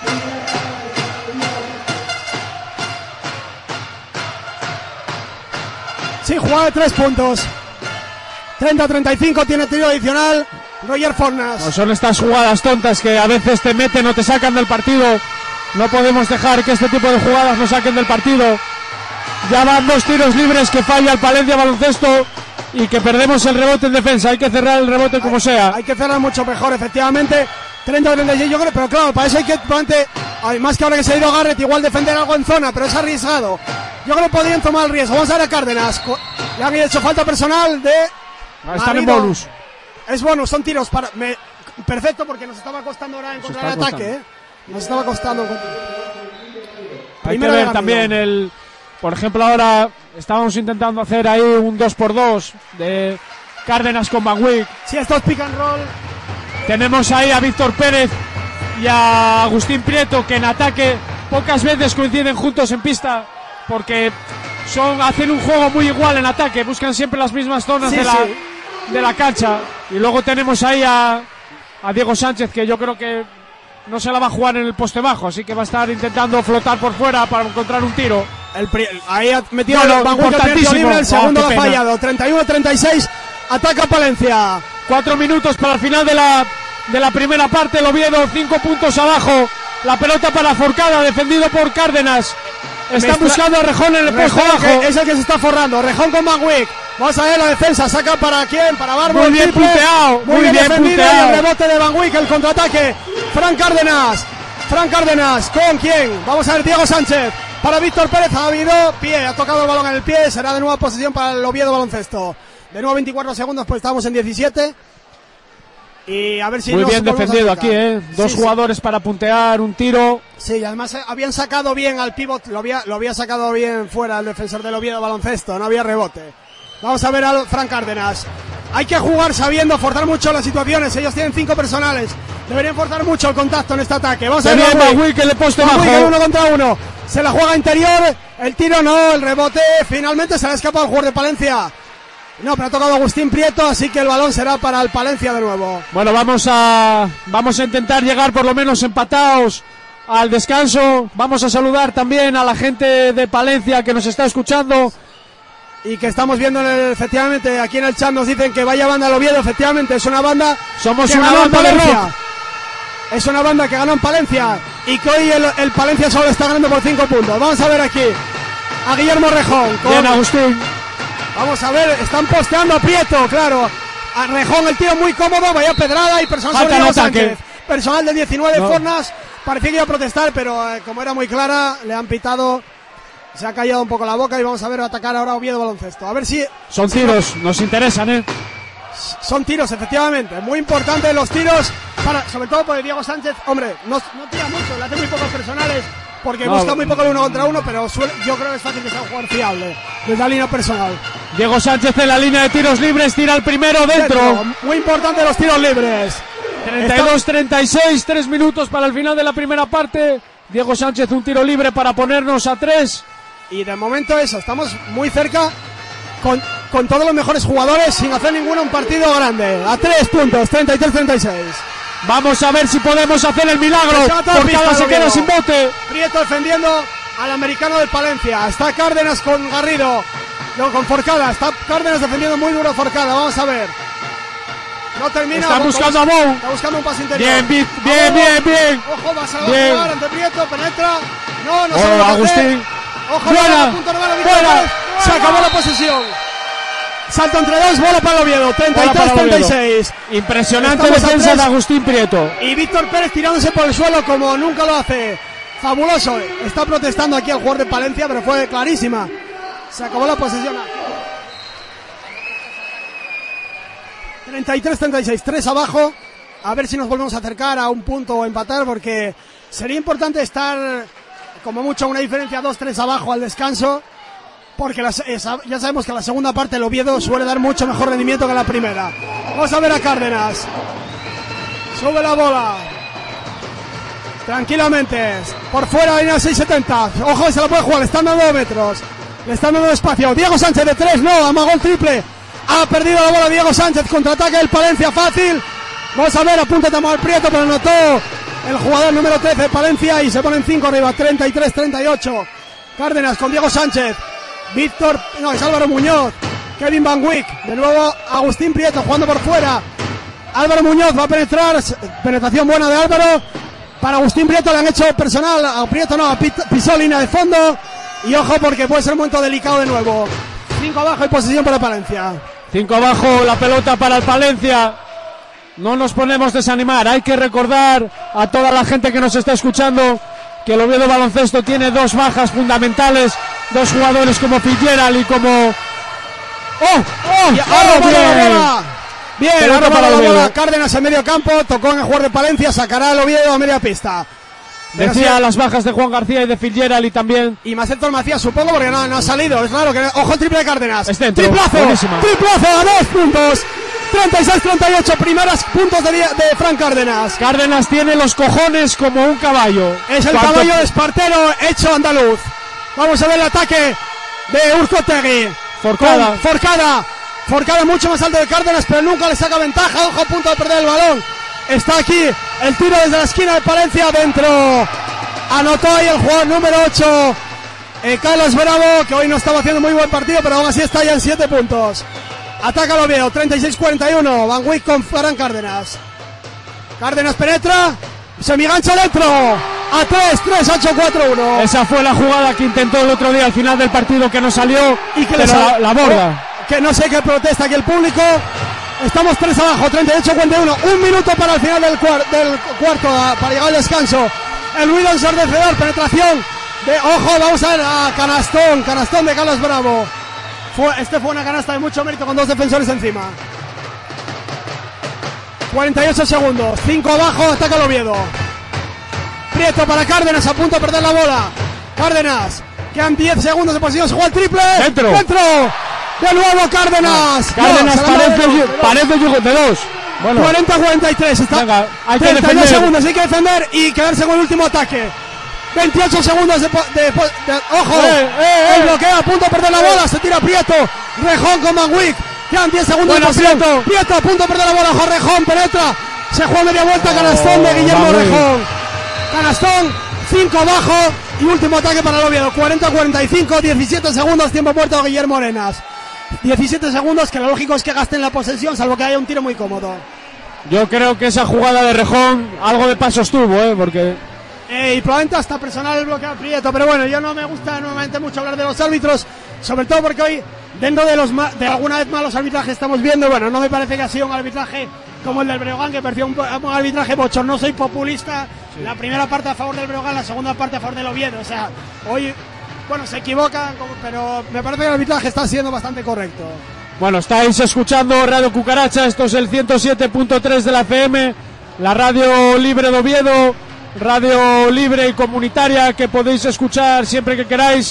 Sí, jugada de tres puntos. treinta treinta y cinco, tiene tiro adicional Roger Fornas. No, son estas jugadas tontas que a veces te meten o te sacan del partido. No podemos dejar que este tipo de jugadas nos saquen del partido. Ya van dos tiros libres que falla el Palencia Baloncesto y que perdemos el rebote en defensa. Hay que cerrar el rebote como hay, sea. Hay que cerrar mucho mejor, efectivamente. treinta treinta y seis, yo creo, pero claro, para eso hay que, además que ahora que se ha ido Garrett, igual defender algo en zona, pero es arriesgado. Yo creo que podrían tomar el riesgo. Vamos a ver a Cárdenas. Le han hecho falta personal de... Ah, están en bonus. Es bonus, son tiros para... Me, perfecto, porque nos estaba costando ahora encontrar el ataque, ¿eh? Nos estaba costando encontrar... Hay Primero que ver también el... Por ejemplo, ahora estábamos intentando hacer ahí un dos por dos de Cárdenas con Van Wyk. Sí, estos pick and roll. Tenemos ahí a Víctor Pérez y a Agustín Prieto, que en ataque pocas veces coinciden juntos en pista, porque son hacen un juego muy igual en ataque, buscan siempre las mismas zonas sí, de, la, sí. de la cancha. Y luego tenemos ahí a, a Diego Sánchez, que yo creo que no se la va a jugar en el poste bajo, así que va a estar intentando flotar por fuera para encontrar un tiro. El pri ahí ha metido bueno, Van Wyk el tiro libre, el segundo oh, lo ha fallado. treinta y uno treinta y seis, ataca Palencia. Cuatro minutos para el final de la, de la primera parte. El Oviedo, cinco puntos abajo. La pelota para Forcada, defendido por Cárdenas. Están buscando a Rejón en el poste bajo. Es el que se está forrando. Rejón con Van Wyk. Vamos a ver la defensa, saca para quién, para Barbo. Muy bien punteado, muy, muy bien, bien defendido. Y el rebote de Van Wyck, el contraataque. Fran Cárdenas, Fran Cárdenas, ¿con quién? Vamos a ver Diego Sánchez, para Víctor Pérez, ha habido pie, ha tocado el balón en el pie, será de nueva posesión para el Oviedo Baloncesto. De nuevo veinticuatro segundos, pues estamos en diecisiete. Y a ver si muy bien defendido aquí, ¿eh? Dos sí, jugadores sí. para puntear, un tiro. Sí, y además habían sacado bien al pívot, lo había, lo había sacado bien fuera el defensor del Oviedo Baloncesto, no había rebote. Vamos a ver a Fran Cárdenas. Hay que jugar sabiendo forzar mucho las situaciones. Ellos tienen cinco personales. Deberían forzar mucho el contacto en este ataque. Vamos a ver a Van Wyck, que le poste bajo. uno contra uno. Se la juega interior. El tiro no, el rebote. Finalmente se le ha escapado el jugador de Palencia. No, pero ha tocado Agustín Prieto, así que el balón será para el Palencia de nuevo. Bueno, vamos a vamos a intentar llegar por lo menos empatados al descanso. Vamos a saludar también a la gente de Palencia que nos está escuchando. Y que estamos viendo en el, efectivamente aquí en el chat nos dicen que vaya banda al Oviedo, efectivamente es una banda. Somos que una ganó banda en Palencia. de rock. Es una banda que ganó en Palencia y que hoy el, el Palencia solo está ganando por cinco puntos. Vamos a ver aquí a Guillermo Rejón. Con, Bien, Agustín. Vamos a ver, están posteando a Prieto, claro. A Rejón el tiro muy cómodo, vaya pedrada y personal sobre Diego Sánchez. Personal de diecinueve no. Fornas, parecía que iba a protestar, pero eh, como era muy clara, le han pitado. Se ha callado un poco la boca y vamos a ver atacar ahora a Oviedo Baloncesto. A ver si... Son tiros, nos interesan, ¿eh? Son tiros, efectivamente. Muy importantes los tiros, para, sobre todo porque Diego Sánchez, hombre, no, no tira mucho, le hace muy pocos personales, porque no, busca muy poco el uno contra uno, pero suele, yo creo que es fácil que sea un jugador fiable, desde la línea personal. Diego Sánchez en la línea de tiros libres, tira el primero dentro. dentro. Muy importante los tiros libres. treinta y dos treinta y seis, tres minutos para el final de la primera parte. Diego Sánchez un tiro libre para ponernos a tres. Y de momento eso, estamos muy cerca con, con todos los mejores jugadores sin hacer ninguno un partido grande. A tres puntos, treinta y tres treinta y seis. Vamos a ver si podemos hacer el milagro. Porque ahora se queda sin bote. Prieto defendiendo al americano del Palencia. Está Cárdenas con Garrido, no, con Forcada. Está Cárdenas defendiendo muy duro Forcada. Vamos a ver. No termina. Está buscando a Bou. Está buscando un pase interior. Bien, bien, bien, bien, bien. Ojo, va a jugar ante Prieto, penetra. No, no oh, se va a Agustín. Ojo, fuera, punto de mano, fuera. Se acabó la posesión. Salto entre dos, bola para el Oviedo, treinta y tres treinta y seis. Impresionante Estamos defensa de Agustín Prieto. Y Víctor Pérez tirándose por el suelo como nunca lo hace. Fabuloso. Está protestando aquí el jugador de Palencia, pero fue clarísima. Se acabó la posesión. treinta y tres treinta y seis, tres abajo. A ver si nos volvemos a acercar a un punto o empatar, porque sería importante estar como mucho una diferencia dos tres abajo al descanso, porque las, esa, ya sabemos que la segunda parte el Oviedo suele dar mucho mejor rendimiento que la primera. Vamos a ver a Cárdenas. Sube la bola tranquilamente por fuera de la seis setenta. Ojo, se la puede jugar, le están dando dos metros, le están dando espacio. Diego Sánchez de tres, no, amagó el triple. Ha perdido la bola Diego Sánchez, contraataque del Palencia fácil. Vamos a ver, apunta Tamal Prieto, pero anotó el jugador número trece de Palencia y se ponen cinco arriba, treinta y tres treinta y ocho. Cárdenas con Diego Sánchez, Víctor, no, es Álvaro Muñoz, Kevin Van Wyck, de nuevo Agustín Prieto jugando por fuera. Álvaro Muñoz va a penetrar, penetración buena de Álvaro. Para Agustín Prieto le han hecho personal, a Prieto no, pisó línea de fondo. Y ojo porque puede ser un momento delicado de nuevo. cinco abajo y posesión para Palencia. cinco abajo, la pelota para el Palencia. No nos ponemos a desanimar, hay que recordar a toda la gente que nos está escuchando que el Oviedo Baloncesto tiene dos bajas fundamentales, dos jugadores como Fitzgerald y como... ¡Oh! ¡Oh! Y ¡oh! Bien, bien, ha robado la bola Cárdenas en medio campo, tocó en el jugador de Palencia, sacará el Oviedo a media pista. Decía si... las bajas de Juan García y de Fitzgerald y también... Y Macétor Macías, supongo, porque no, no ha salido, es raro que... Ojo el triple de Cárdenas. Es dentro. Triplazo, buenísima. Triplazo a dos puntos. treinta y seis treinta y ocho, primeras puntos de, de Fran Cárdenas. Cárdenas tiene los cojones como un caballo. Es el ¿Cuánto? caballo de Espartero hecho andaluz. Vamos a ver el ataque de Urcotegui. Forcada. Forcada. Forcada mucho más alto de Cárdenas, pero nunca le saca ventaja. Ojo, a punto de perder el balón. Está aquí el tiro desde la esquina de Palencia adentro. Anotó ahí el jugador número ocho, eh, Carlos Bravo, que hoy no estaba haciendo muy buen partido, pero aún así está ya en siete puntos. Ataca el Oviedo, treinta y seis cuarenta y uno. Van Wyck con Fran Cárdenas. Cárdenas penetra, semigancho dentro. A tres, tres, ocho, cuatro, uno. Esa fue la jugada que intentó el otro día al final del partido, que no salió, y que pero la, la borda. que no sé qué protesta aquí el público. Estamos tres abajo, treinta y ocho a cuarenta y uno. Un minuto para el final del, cuar del cuarto, a, para llegar al descanso. El ruido ensordecedor, penetración de... Ojo, vamos a ver a canastón, canastón de Carlos Bravo. Fue, este fue una canasta de mucho mérito con dos defensores encima. cuarenta y ocho segundos, cinco abajo, ataca el Oviedo. Prieto para Cárdenas, a punto de perder la bola. Cárdenas, quedan diez segundos de posición, se juega el triple. Dentro. Dentro. De nuevo Cárdenas. Cárdenas no, parece, de parece de dos. Bueno. cuarenta a cuarenta y tres. Está Venga, hay que treinta y dos defender. segundos, hay que defender y quedarse con el último ataque. veintiocho segundos de, de, de, de ojo. Eh, eh, eh. El bloqueo, a punto de perder la bola. Se tira Prieto. Rejón con Manwick. Quedan diez segundos Bueno, de posición. Prieto. Prieto a punto de perder la bola. Ojo, Rejón penetra. Se juega media vuelta. Canastón de Guillermo Manwick. Rejón. Canastón, cinco abajo. Y último ataque para el Oviedo. cuarenta a cuarenta y cinco, diecisiete segundos. Tiempo muerto de Guillermo Arenas. diecisiete segundos, que lo lógico es que gasten la posesión, salvo que haya un tiro muy cómodo. Yo creo que esa jugada de Rejón algo de pasos tuvo, ¿eh? Porque... Eh, y probablemente hasta personal el bloqueo a Prieto, pero bueno, yo no me gusta normalmente mucho hablar de los árbitros, sobre todo porque hoy, dentro de los de alguna vez malos arbitrajes estamos viendo, bueno, no me parece que ha sido un arbitraje como el del Breogán, que parecía un, un arbitraje bochornoso y populista. Sí. La primera parte a favor del Breogán, la segunda parte a favor del Oviedo, o sea, hoy, bueno, se equivocan, pero me parece que el arbitraje está siendo bastante correcto. Bueno, estáis escuchando Radio Cucaracha, esto es el ciento siete punto tres de la F M, la radio libre de Oviedo, radio libre y comunitaria que podéis escuchar siempre que queráis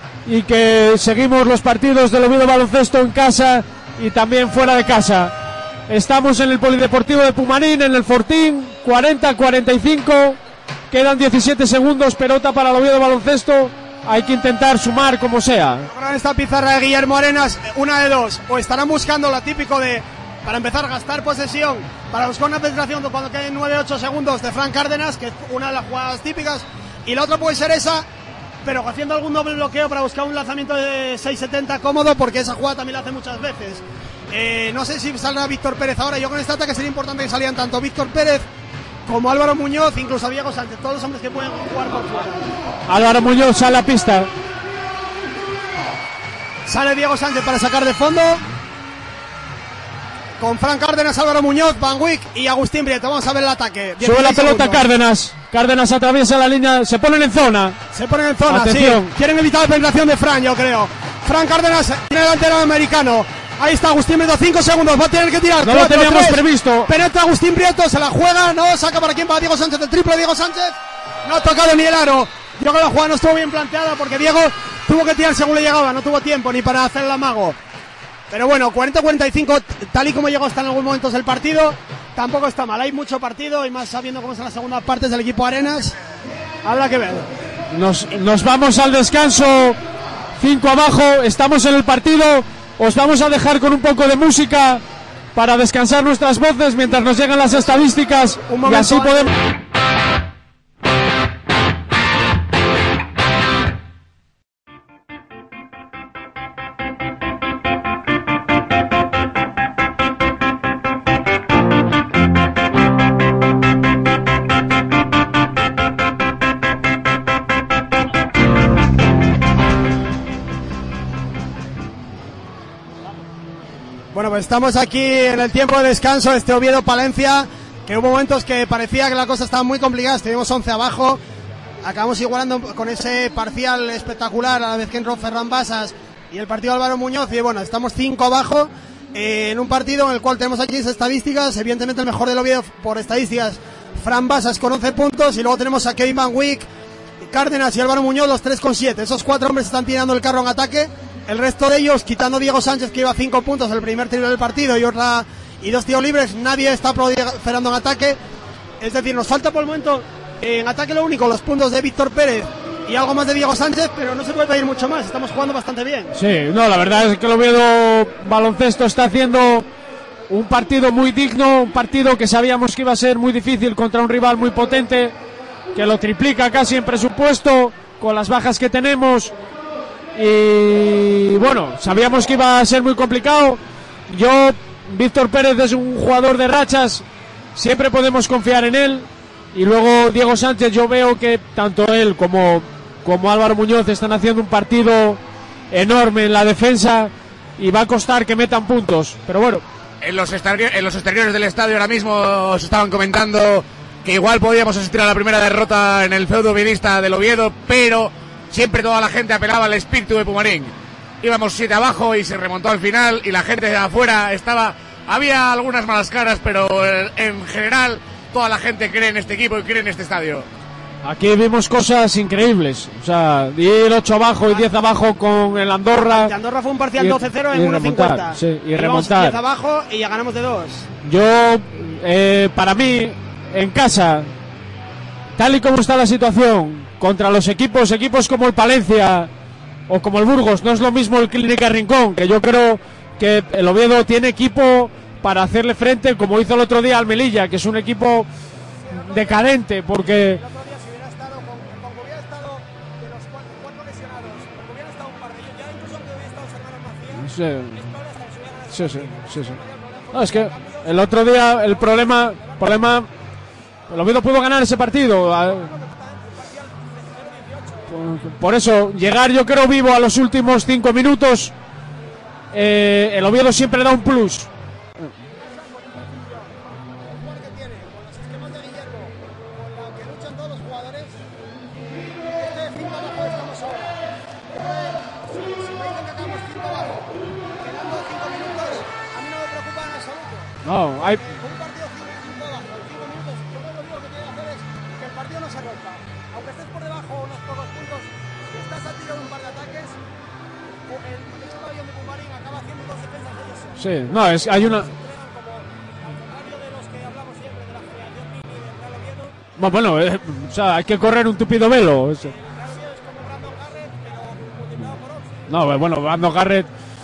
y que seguimos los partidos del Oviedo Baloncesto en casa y también fuera de casa. Estamos en el Polideportivo de Pumarín, en el Fortín, cuarenta a cuarenta y cinco, quedan diecisiete segundos, pelota para el Oviedo Baloncesto. Hay que intentar sumar como sea. Ahora en esta pizarra de Guillermo Arenas, una de dos, o estarán buscando lo típico de, para empezar, gastar posesión, para buscar una penetración cuando queden nueve ocho segundos de Fran Cárdenas, que es una de las jugadas típicas, y la otra puede ser esa, pero haciendo algún doble bloqueo para buscar un lanzamiento de seis setenta cómodo, porque esa jugada también la hace muchas veces. Eh, no sé si saldrá Víctor Pérez ahora. Yo con este ataque sería importante que salieran tanto Víctor Pérez como Álvaro Muñoz, incluso Diego Sánchez, todos los hombres que pueden jugar por fuera. Álvaro Muñoz sale a pista. Sale Diego Sánchez para sacar de fondo. Con Fran Cárdenas, Álvaro Muñoz, Van Wick y Agustín Prieto. Vamos a ver el ataque. Sube la pelota segundos. Cárdenas. Cárdenas atraviesa la línea. Se ponen en zona. Se ponen en zona, Atención. sí. Quieren evitar la penetración de Fran, yo creo. Fran Cárdenas tiene delantero americano. Ahí está Agustín Prieto, cinco segundos, va a tener que tirar. No cuatro, lo teníamos tres. previsto. Penetra Agustín Prieto, se la juega, no, saca para quién, para Diego Sánchez, el triple de Diego Sánchez. No ha tocado ni el aro. Yo creo que la jugada no estuvo bien planteada porque Diego tuvo que tirar según le llegaba, no tuvo tiempo ni para hacer el amago. Pero bueno, cuarenta a cuarenta y cinco, tal y como llegó hasta en algunos momentos el partido, tampoco está mal. Hay mucho partido y más sabiendo cómo son las segundas partes del equipo Arenas, habrá que ver. Nos, nos vamos al descanso, cinco abajo, estamos en el partido. Os vamos a dejar con un poco de música para descansar nuestras voces mientras nos llegan las estadísticas y así podemos... Bueno, pues estamos aquí en el tiempo de descanso de este Oviedo Palencia, que hubo momentos que parecía que la cosa estaba muy complicada, estuvimos once abajo, acabamos igualando con ese parcial espectacular a la vez que entró Ferran Basas y el partido de Álvaro Muñoz, y bueno, estamos cinco abajo eh, en un partido en el cual tenemos aquí esas estadísticas, evidentemente el mejor del Oviedo por estadísticas, Fran Basas con once puntos, y luego tenemos a Kevin Van Wick, Cárdenas y Álvaro Muñoz, los tres con siete, esos cuatro hombres están tirando el carro en ataque. El resto de ellos, quitando Diego Sánchez, que iba a cinco puntos el primer tiro del partido y otra y dos tiros libres, nadie está proliferando en ataque. Es decir, nos falta por el momento en ataque lo único, los puntos de Víctor Pérez y algo más de Diego Sánchez, pero no se puede pedir mucho más, estamos jugando bastante bien. Sí, no, la verdad es que el Oviedo Baloncesto está haciendo un partido muy digno, un partido que sabíamos que iba a ser muy difícil contra un rival muy potente, que lo triplica casi en presupuesto, con las bajas que tenemos. Y bueno, sabíamos que iba a ser muy complicado. Yo, Víctor Pérez es un jugador de rachas, siempre podemos confiar en él. Y luego Diego Sánchez, yo veo que tanto él como, como Álvaro Muñoz están haciendo un partido enorme en la defensa. y va a costar que metan puntos, pero bueno. En los, exterior, en los exteriores del estadio ahora mismo se estaban comentando que igual podíamos asistir a la primera derrota en el feudo oviedista del Oviedo, pero siempre toda la gente apelaba al espíritu de Pumarín. Íbamos siete abajo y se remontó al final, y la gente de afuera estaba... Había algunas malas caras, pero en general toda la gente cree en este equipo y cree en este estadio. Aquí vimos cosas increíbles, o sea, ir ocho abajo y diez abajo con el Andorra. El Andorra fue un parcial doce cero en uno cincuenta. Sí, y remontar. diez abajo y ya ganamos de dos. Yo, eh, para mí, en casa, tal y como está la situación, contra los equipos, equipos como el Palencia o como el Burgos, no es lo mismo el Clínica Rincón, que yo creo que el Oviedo tiene equipo para hacerle frente, como hizo el otro día al Melilla, que es un equipo decadente, porque... Sí, sí, sí, sí, sí. No, es que el otro día el problema, problema, el Oviedo pudo ganar ese partido. Por eso, llegar yo creo vivo a los últimos cinco minutos, eh, el Oviedo siempre da un plus. No, hay... Un partido cinco abajo, cinco minutos, yo lo único que tiene que hacer es que el partido no se rompa. Aunque estés por debajo unos pocos puntos, si estás a tiro de un par de ataques, el ese pabellón de Pumarín acaba haciendo dos defensas de ellos. Sí, no, es, hay una... Bueno, bueno eh, o sea, hay que correr un tupido velo. Eso. No, bueno, Brandon Garrett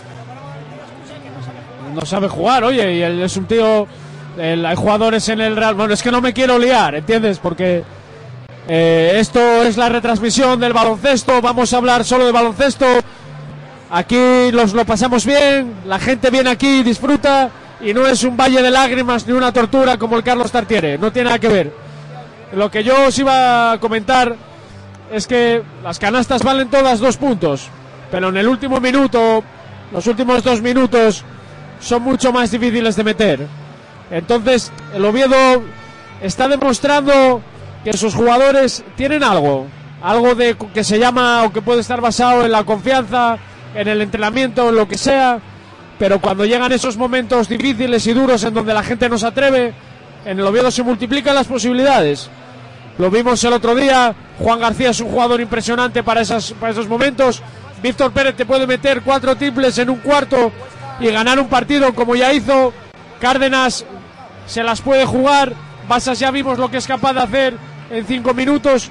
no sabe jugar, oye, y él es un tío, el, hay jugadores en el Real, bueno, es que no me quiero liar, ¿entiendes? Porque eh, esto es la retransmisión del baloncesto, vamos a hablar solo de baloncesto, aquí los, lo pasamos bien, la gente viene aquí, disfruta, y no es un valle de lágrimas ni una tortura como el Carlos Tartiere, no tiene nada que ver. Lo que yo os iba a comentar es que las canastas valen todas dos puntos, pero en el último minuto, los últimos dos minutos, son mucho más difíciles de meter. Entonces el Oviedo está demostrando que sus jugadores tienen algo, algo de que se llama o que puede estar basado en la confianza, en el entrenamiento, en lo que sea, pero cuando llegan esos momentos difíciles y duros en donde la gente no se atreve, en el Oviedo se multiplican las posibilidades. Lo vimos el otro día, Juan García es un jugador impresionante para, esas, para esos momentos. Víctor Pérez te puede meter cuatro triples en un cuarto y ganar un partido como ya hizo. Cárdenas se las puede jugar. Basas ya vimos lo que es capaz de hacer en cinco minutos.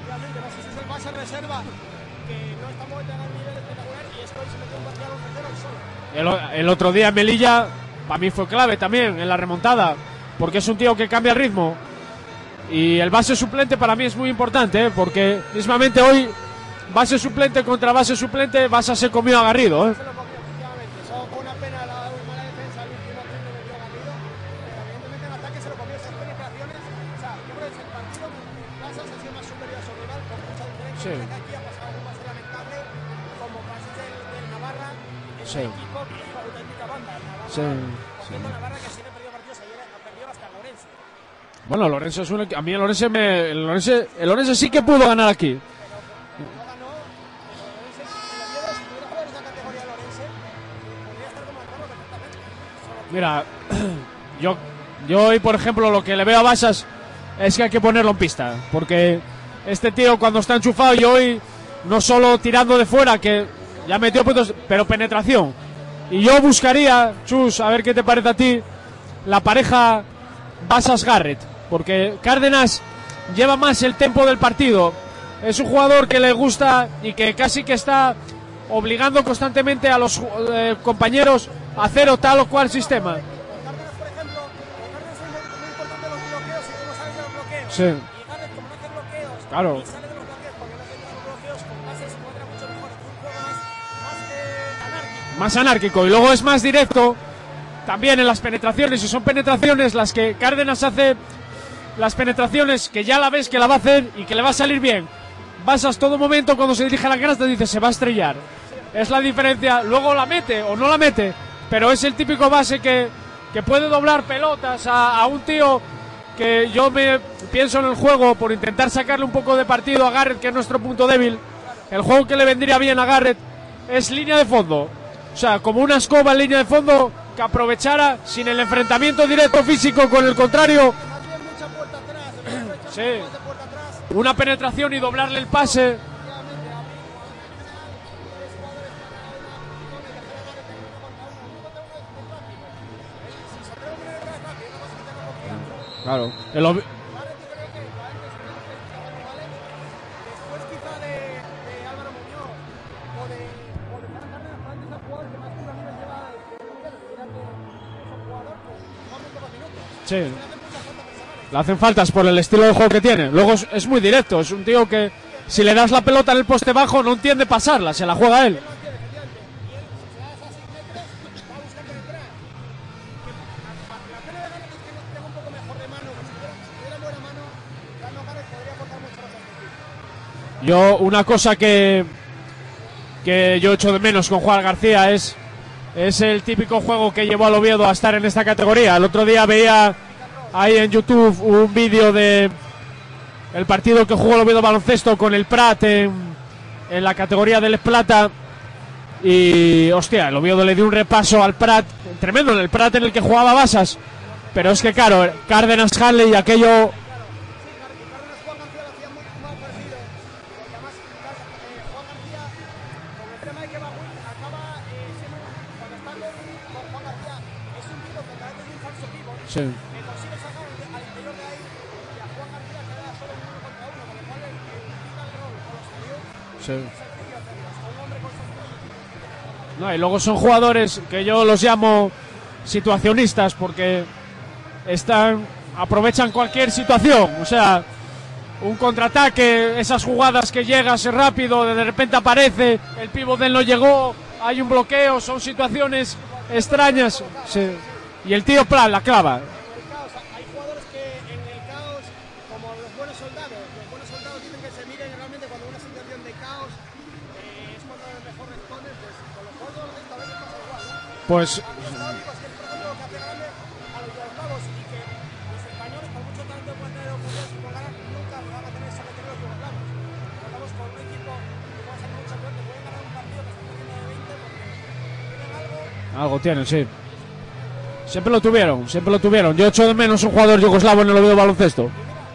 El, el otro día Melilla para mí fue clave también en la remontada, porque es un tío que cambia el ritmo. Y el base suplente para mí es muy importante, ¿eh? Porque mismamente hoy base suplente contra base suplente, Basa se comió a Garrido, ¿eh? Sí. Sí. Sí. Sí. Bueno, Lorenzo es un, a mí el Lorenzo me el Lorenzo, el Lorenzo sí que pudo ganar aquí. Mira, yo yo hoy por ejemplo lo que le veo a Basas es que hay que ponerlo en pista, porque este tío cuando está enchufado, y hoy no solo tirando de fuera, que ya metió puntos, pero penetración. Y yo buscaría, Chus, a ver qué te parece a ti, la pareja Basas-Garrett, porque Cárdenas lleva más el tempo del partido. Es un jugador que le gusta y que casi que está obligando constantemente a los eh, compañeros a hacer o tal o cual sistema. Sí. Claro. Más anárquico, y luego es más directo también en las penetraciones, y son penetraciones las que Cárdenas hace, las penetraciones que ya la ves que la va a hacer y que le va a salir bien. Basas todo momento cuando se dirige a la canasta dice se va a estrellar, es la diferencia. Luego la mete o no la mete, pero es el típico base que, que puede doblar pelotas a, a un tío que yo me pienso en el juego por intentar sacarle un poco de partido a Garrett, que es nuestro punto débil. El juego que le vendría bien a Garrett es línea de fondo, o sea, como una escoba en línea de fondo que aprovechara sin el enfrentamiento directo físico con el contrario. Sí, una penetración y doblarle el pase. Claro, el ob... Sí, le hacen faltas por el estilo de juego que tiene. Luego es, es muy directo, es un tío que si le das la pelota en el poste bajo no entiende pasarla, se la juega él. Yo, una cosa que que yo echo de menos con Juan García es es el típico juego que llevó al Oviedo a estar en esta categoría. El otro día veía ahí en YouTube un vídeo de el partido que jugó el Oviedo baloncesto con el Prat en, en la categoría del Plata, y hostia, el Oviedo le dio un repaso al Prat tremendo, en el Prat en el que jugaba Basas, pero es que claro, Cárdenas Hanley y aquello. Sí. Sí. No, y luego son jugadores que yo los llamo situacionistas porque están aprovechan cualquier situación, o sea, un contraataque, esas jugadas que llegas rápido, de repente aparece, el pívot de él no llegó, hay un bloqueo, son situaciones extrañas. Sí. Y el tío plan la clava. Hay jugadores que en el caos, como los buenos soldados, los buenos soldados dicen que se miren realmente cuando una situación de caos eh, es cuando mejor respondes, pues con los jugadores esta vez pasa igual, ¿no? Pues los históricos, que es por ejemplo lo que hace grande a los yugoslavos, y que los españoles, por mucho talento que puedan tener oportunidades con ganas, nunca van a tener esa que tienen los yugoslavos. Estamos con un equipo que puede ser mucha suerte, pueden ganar un partido que están teniendo de veinte porque tienen algo. Algo tienen, sí. Siempre lo tuvieron, siempre lo tuvieron. Yo echo de menos un jugador yugoslavo en el Oviedo baloncesto.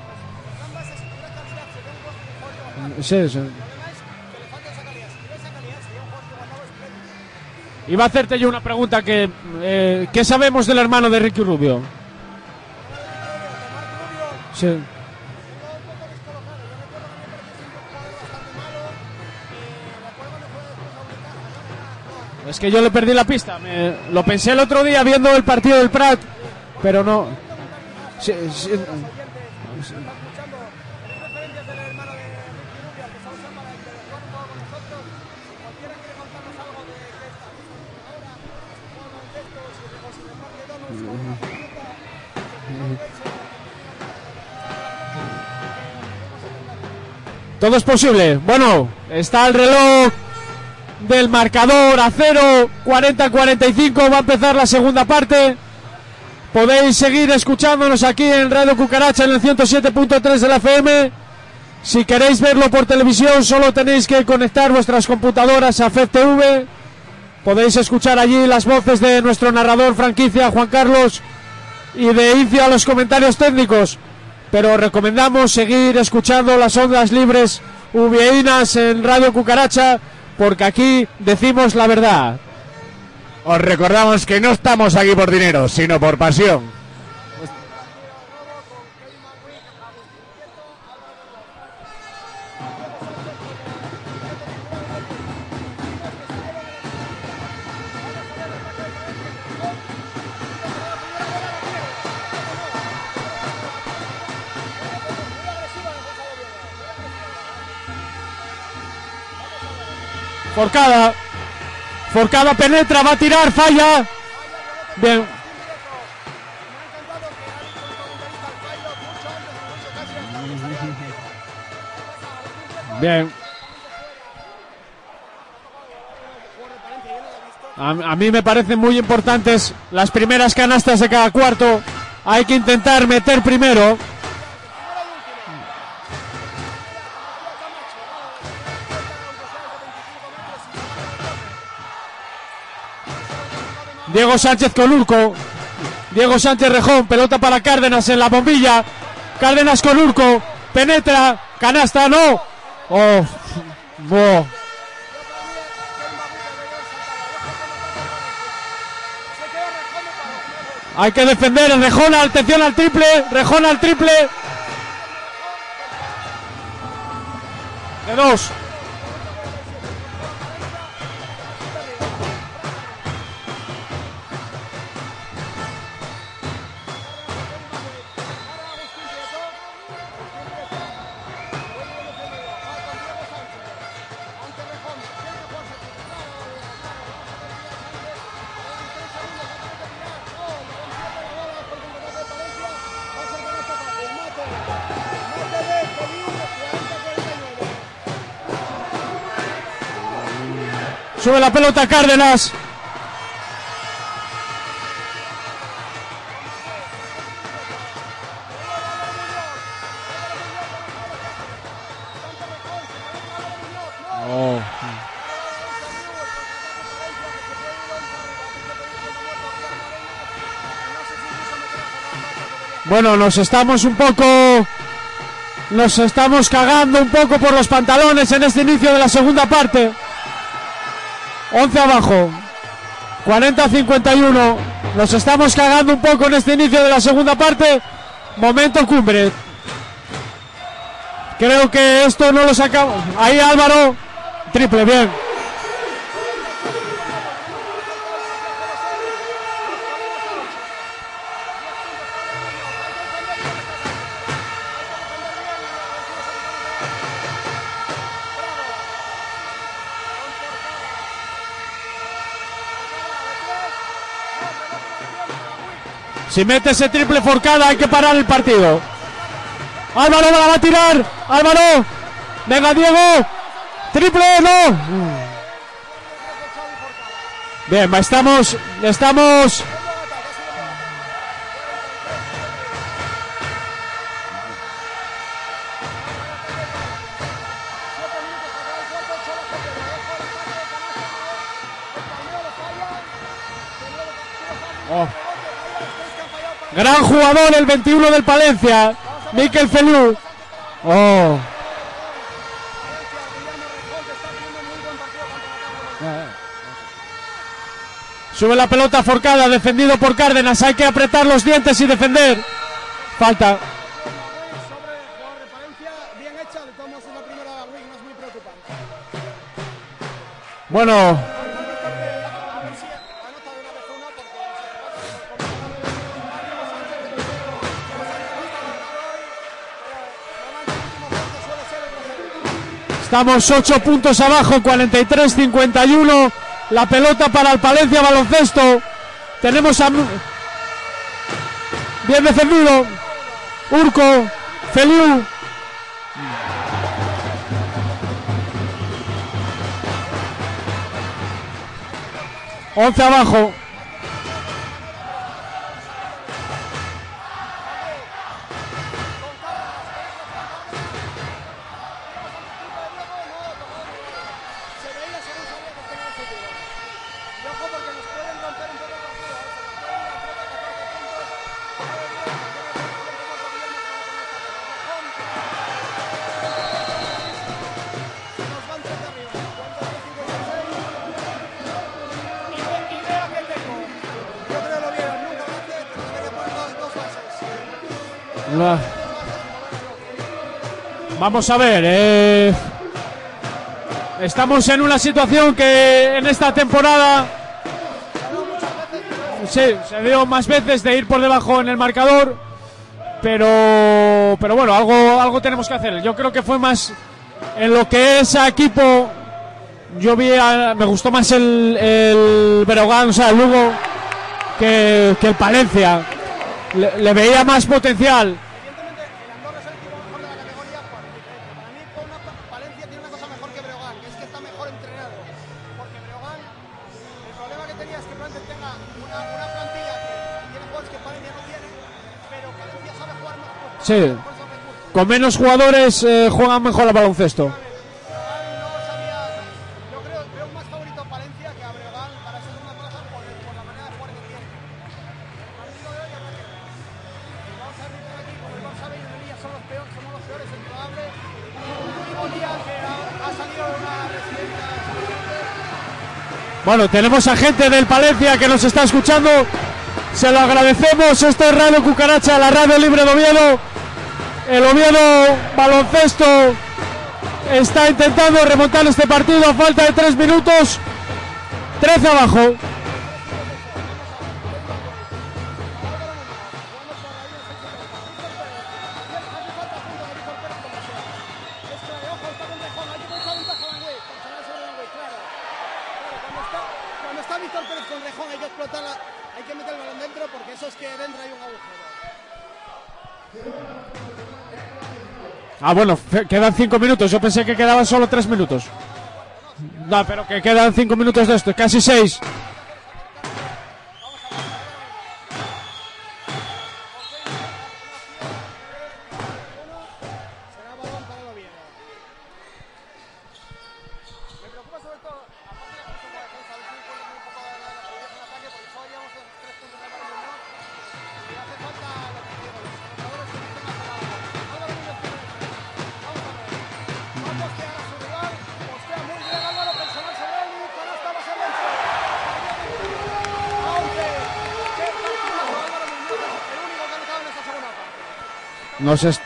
Sí, sí. Iba a hacerte yo una pregunta que eh, ¿qué sabemos del hermano de Ricky Rubio? Sí. Es que yo le perdí la pista. Me, lo pensé el otro día viendo el partido del Prat, pero no. Sí, sí. Todo es posible. Bueno, está el reloj del marcador a cero, cuarenta a cuarenta y cinco, va a empezar la segunda parte. Podéis seguir escuchándonos aquí en Radio Cucaracha en el ciento siete punto tres de la F M. Si queréis verlo por televisión, solo tenéis que conectar vuestras computadoras a F E T T V. Podéis escuchar allí las voces de nuestro narrador franquicia Juan Carlos y de Incio a los comentarios técnicos, pero recomendamos seguir escuchando las ondas libres uvieínas en Radio Cucaracha, porque aquí decimos la verdad. Os recordamos que no estamos aquí por dinero, sino por pasión. Forcada. Forcada penetra, va a tirar, falla. Bien. Bien. A, a mí me parecen muy importantes las primeras canastas de cada cuarto. Hay que intentar meter primero. Diego Sánchez con Urco. Diego Sánchez Rejón, pelota para Cárdenas en la bombilla. Cárdenas con Urco, penetra, canasta, no. Oh, oh. Hay que defender, Rejón, atención al triple, Rejón al triple. De dos. Sube la pelota Cárdenas. Oh. Bueno, nos estamos un poco... Nos estamos cagando un poco por los pantalones en este inicio de la segunda parte. once abajo, cuarenta a cincuenta y uno. Nos estamos cagando un poco en este inicio de la segunda parte. Momento cumbre. Creo que esto no lo sacamos. Ahí Álvaro, triple, bien. Si mete ese triple Forcada hay que parar el partido. Álvaro la va a tirar. Álvaro. Venga Diego. Triple, no. Bien, estamos, estamos. Oh. Gran jugador el veintiuno del Palencia, Miquel Feliu. Oh. Sube la pelota Forcada, defendido por Cárdenas. Hay que apretar los dientes y defender. Falta. Bueno. Estamos ocho puntos abajo, cuarenta y tres a cincuenta y uno. La pelota para el Palencia Baloncesto. Tenemos a... Bien defendido. Urco. Feliu. once abajo. Vamos a ver, eh, estamos en una situación que en esta temporada sí, se dio más veces de ir por debajo en el marcador, pero pero bueno, algo algo tenemos que hacer. Yo creo que fue más en lo que es a equipo. Yo vi, a, me gustó más el, el Breogán, o sea, el Lugo, que, que el Palencia. Le, le veía más potencial. importante tenga una, una plantilla que tiene jugadores que Palencia no tiene, pero Palencia sabe jugar mejor. Sí, con menos jugadores eh, juegan mejor al baloncesto. No sabía, yo creo, veo más favorito a Palencia que a Breogán para esa segunda plaza por, por la manera de jugar que tiene. El partido de hoy, ataque. Vamos a arbitrar aquí, como el Barça y el Melilla son los peores, somos los peores, es probable. Un único día que ha, ha salido de una residencia. Bueno, tenemos a gente del Palencia que nos está escuchando. Se lo agradecemos. Esto es Radio Cucaracha, la radio libre de Oviedo. El Oviedo Baloncesto está intentando remontar este partido a falta de tres minutos. trece abajo. Cuando está Víctor Pérez con Rejón hay que explotarla, hay que meter el balón dentro porque eso es que dentro hay un agujero. Ah, bueno, quedan cinco minutos. Yo pensé que quedaban solo tres minutos. No, pero que quedan cinco minutos de esto, casi seis. Nos, est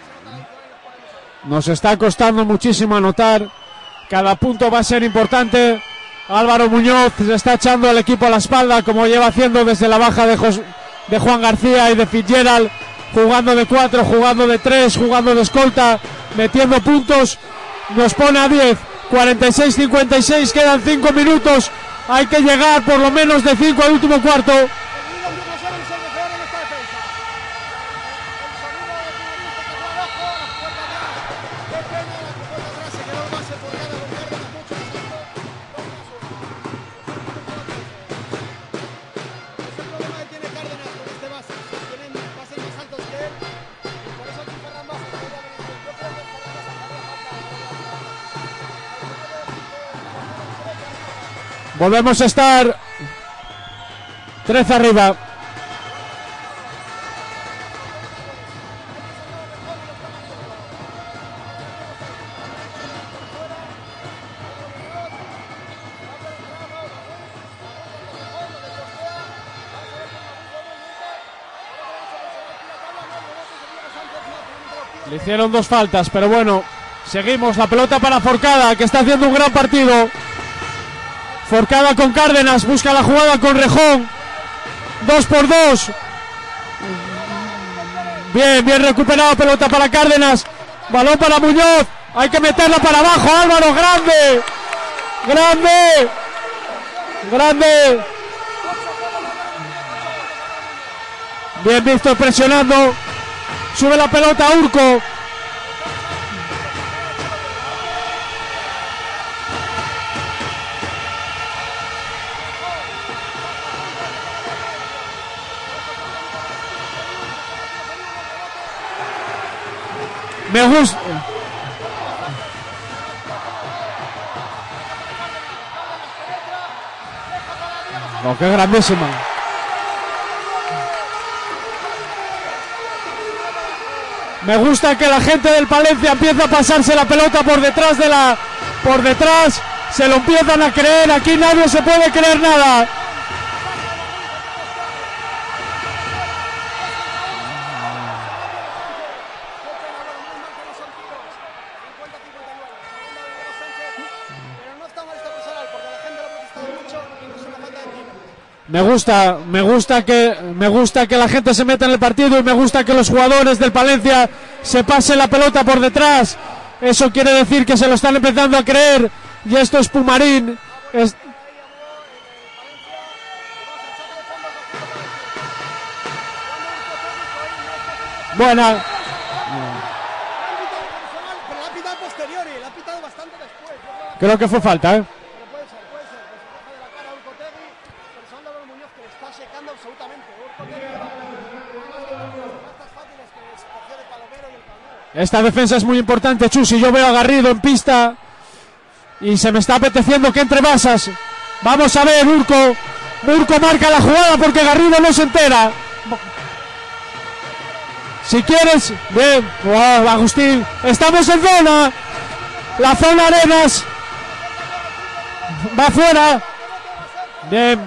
nos está costando muchísimo anotar. Cada punto va a ser importante. Álvaro Muñoz se está echando al equipo a la espalda, como lleva haciendo desde la baja de, Jos de Juan García y de Fitzgerald, jugando de cuatro, jugando de tres, jugando de escolta, metiendo puntos. Nos pone a diez, cuarenta y seis cincuenta y seis, quedan cinco minutos. Hay que llegar por lo menos de cinco al último cuarto. Volvemos a estar trece arriba. Le hicieron dos faltas, pero bueno, seguimos. La pelota para Forcada, que está haciendo un gran partido. Forcada con Cárdenas, busca la jugada con Rejón. Dos por dos. Bien, bien recuperado, pelota para Cárdenas. Balón para Muñoz. Hay que meterla para abajo, Álvaro, grande. Grande. Grande. Bien Víctor presionando. Sube la pelota a Urco. Me gusta. No, qué grandísima. Me gusta que la gente del Palencia empiece a pasarse la pelota por detrás de la. Por detrás. Se lo empiezan a creer. Aquí nadie se puede creer nada. Me gusta, me gusta que me gusta que la gente se meta en el partido y me gusta que los jugadores del Palencia se pasen la pelota por detrás. Eso quiere decir que se lo están empezando a creer y esto es Pumarín. Es... Buena. Creo que fue falta, ¿eh? Esta defensa es muy importante, Chus, y yo veo a Garrido en pista y se me está apeteciendo que entre Basas. Vamos a ver, Urco. Urco marca la jugada porque Garrido no se entera. Si quieres, bien, wow, Agustín, estamos en zona. La zona Arenas va fuera. Bien.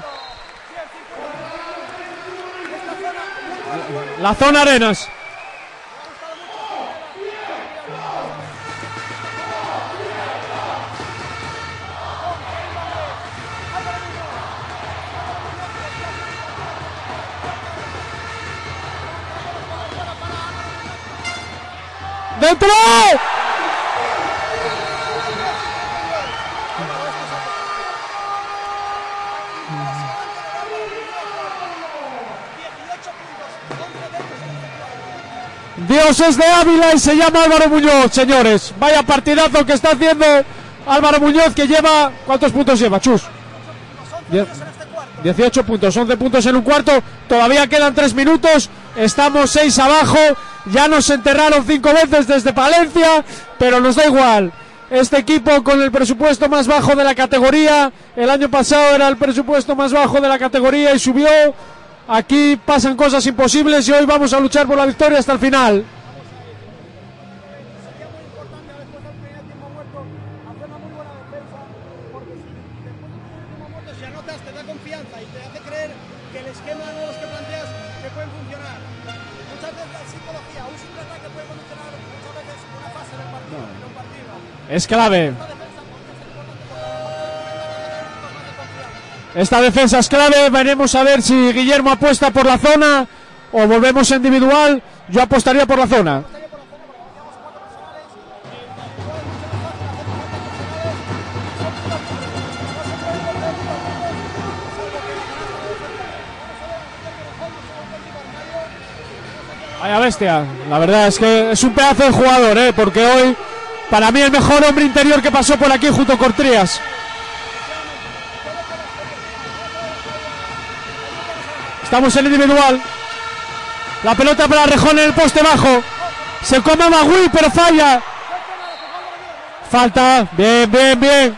La zona Arenas. ¡Dentro! Dios es de Ávila y se llama Álvaro Muñoz, señores. Vaya partidazo que está haciendo Álvaro Muñoz, que lleva... ¿Cuántos puntos lleva, Chus? dieciocho puntos, once puntos en un cuarto. Todavía quedan tres minutos. Estamos seis abajo. Ya nos enterraron cinco veces desde Palencia, pero nos da igual. Este equipo con el presupuesto más bajo de la categoría, el año pasado era el presupuesto más bajo de la categoría y subió. Aquí pasan cosas imposibles y hoy vamos a luchar por la victoria hasta el final. Es clave. Esta defensa es clave. Veremos a ver si Guillermo apuesta por la zona o volvemos a individual. Yo apostaría por la zona. Vaya bestia. La verdad es que es un pedazo de jugador, ¿eh? Porque hoy, para mí, el mejor hombre interior que pasó por aquí junto con Trías. Estamos en individual. La pelota para Rejón en el poste bajo. Se come a Magui, pero falla. Falta. Bien, bien, bien.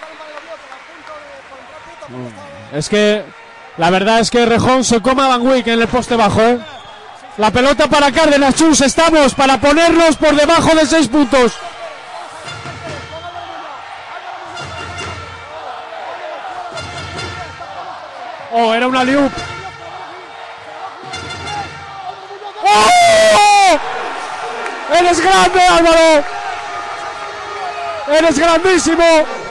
Es que la verdad es que Rejón se come a Van Wick en el poste bajo, ¿eh? La pelota para Cárdenas, Chus. Estamos para ponernos por debajo de seis puntos. Oh, era una liup. ¡Oh! ¡Eres grande, Álvaro! ¡Eres grandísimo!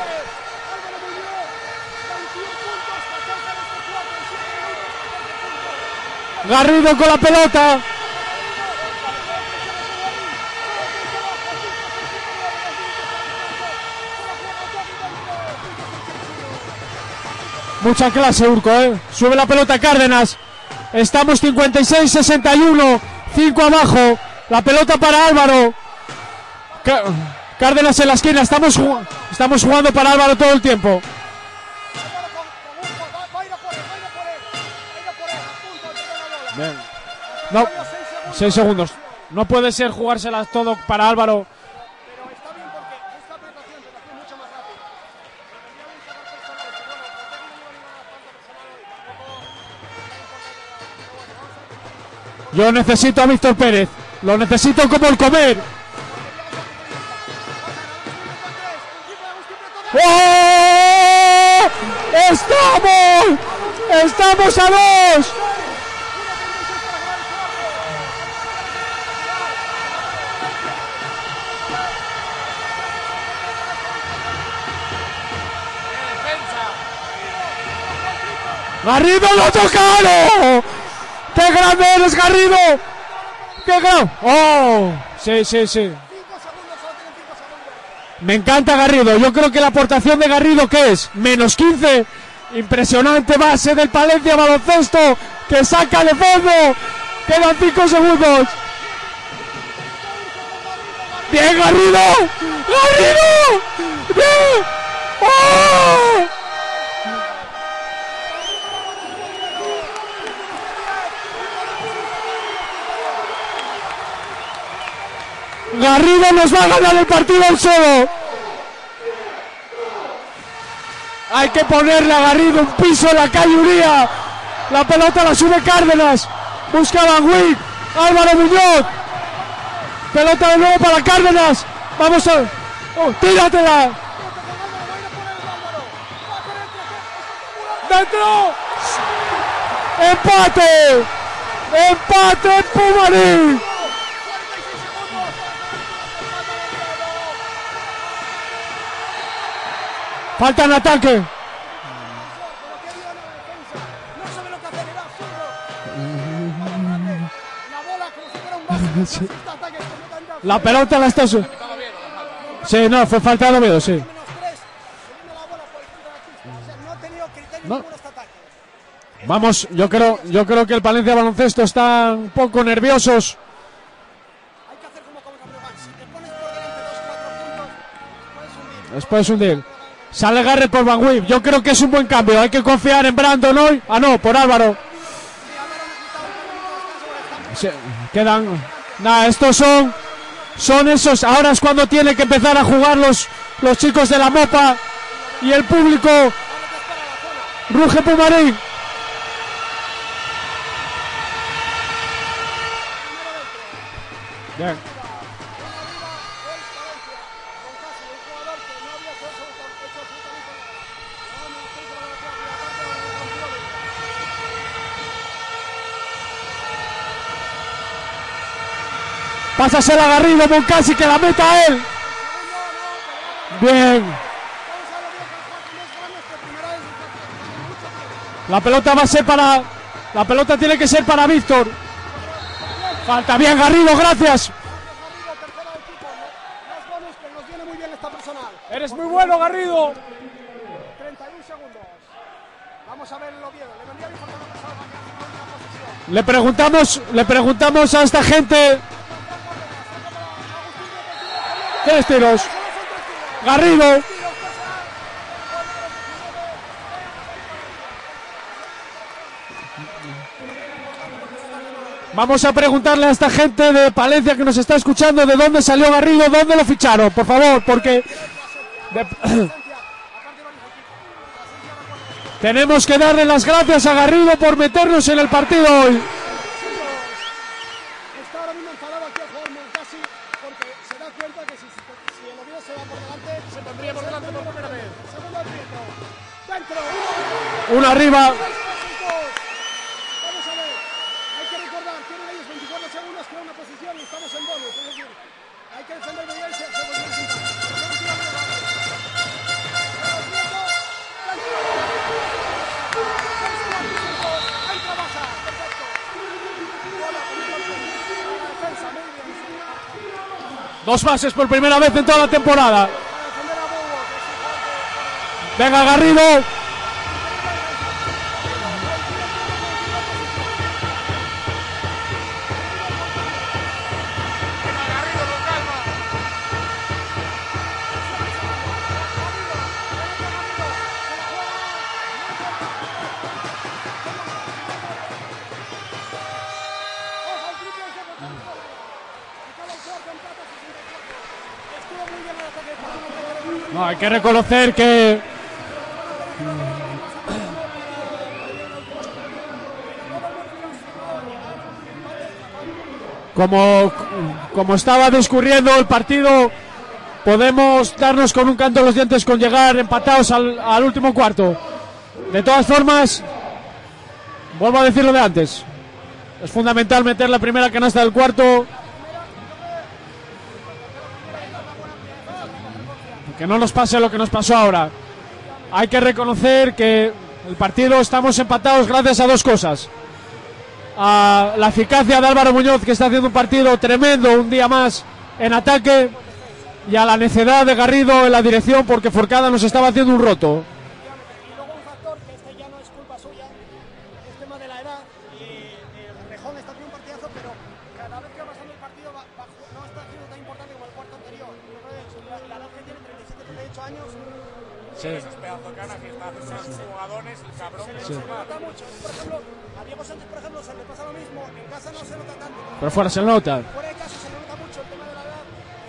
Garrido con la pelota. Mucha clase, Urco, ¿eh? Sube la pelota Cárdenas. Estamos cincuenta y seis sesenta y uno. cinco abajo. La pelota para Álvaro. Cárdenas en la esquina. Estamos, jug- estamos jugando para Álvaro todo el tiempo. Bien. No, seis segundos. No puede ser jugárselas todo para Álvaro. Yo necesito a Víctor Pérez. Lo necesito como el comer. ¡Oh! ¡Estamos! ¡Estamos a dos! ¡Garrido lo tocaron! ¡Qué grande eres, Garrido! ¡Qué grande! ¡Oh! Sí, sí, sí. Me encanta Garrido. Yo creo que la aportación de Garrido, ¿qué es? Menos quince. Impresionante base del Palencia Baloncesto, que saca de fondo. Quedan cinco segundos. ¡Bien, Garrido! ¡Garrido! ¡Bien! ¡Oh! Garrido nos va a ganar el partido él solo. Hay que ponerle a Garrido un piso en la calle Uría. La pelota la sube Cárdenas. Busca Van Wick. Álvaro Muñoz. Pelota de nuevo para Cárdenas. Vamos a... Oh, tíratela. Dentro. Empate. Empate Pumarín. Falta en ataque. Sí. La pelota la está su... Sí, no, fue falta de Oviedo, sí. No. Vamos, yo creo, yo creo que el Palencia Baloncesto está un poco nerviosos. Después hundir. Sale Garrett por Van Wick. Yo creo que es un buen cambio. Hay que confiar en Brandon hoy. Ah, no, por Álvaro. Sí, quedan. Nada, estos son. Son esos. Ahora es cuando tiene que empezar a jugar los, los chicos de la Mopa. Y el público. Ruge Pumarín. Bien. Pásasela a Garrido, Moncasi, que la meta a él. Bien. La pelota va a ser para... La pelota tiene que ser para Víctor. Falta bien Garrido, gracias. Eres muy bueno, Garrido. treinta y un segundos. Vamos a ver el Oviedo. Le vendría bien por una pasada para que posición. Le preguntamos, le preguntamos a esta gente. Tres tiros. Garrido. Vamos a preguntarle a esta gente de Palencia que nos está escuchando de dónde salió Garrido, dónde lo ficharon, por favor, porque de... tenemos que darle las gracias a Garrido por meternos en el partido hoy. Está ahora mismo enfadado aquí el jugador Moncasi porque se da cuenta que si, si el Oviedo se va por delante, se pondría por delante por primera vez. Segundo triunfo. Dentro. Uno arriba. Vamos a ver. Hay que recordar, tienen ellos veinticuatro segundos, queda una posición y estamos en bonus. Es decir, hay que defender muy bien, se, se volvió a sentar. Entra Basa. Perfecto. Dos bases por primera vez en toda la temporada. Venga Garrido. No, hay que reconocer que como, como estaba discurriendo el partido, podemos darnos con un canto en los dientes con llegar empatados al, al último cuarto. De todas formas, vuelvo a decir lo de antes, es fundamental meter la primera canasta del cuarto. Que no nos pase lo que nos pasó ahora. Hay que reconocer que el partido estamos empatados gracias a dos cosas: a la eficacia de Álvaro Muñoz, que está haciendo un partido tremendo un día más en ataque, y a la necedad de Garrido en la dirección, porque Forcada nos estaba haciendo un roto. Y luego un factor que este ya no es culpa suya, es tema de la edad. Y el Rejón está haciendo un partidazo, pero cada vez que va pasando el partido va, va, no está haciendo tan importante como el cuarto anterior. La, la edad que tiene, treinta y siete, treinta y ocho años. Sí. Esos pedazos de canas y está haciendo unos jugadores, el cabrón. Se le nota mucho. Por ejemplo, a Diego Sánchez, por ejemplo, se le pasa lo mismo. En casa no se nota tanto. Pero fuera se nota. Fuera de casa se le nota mucho el tema de la edad.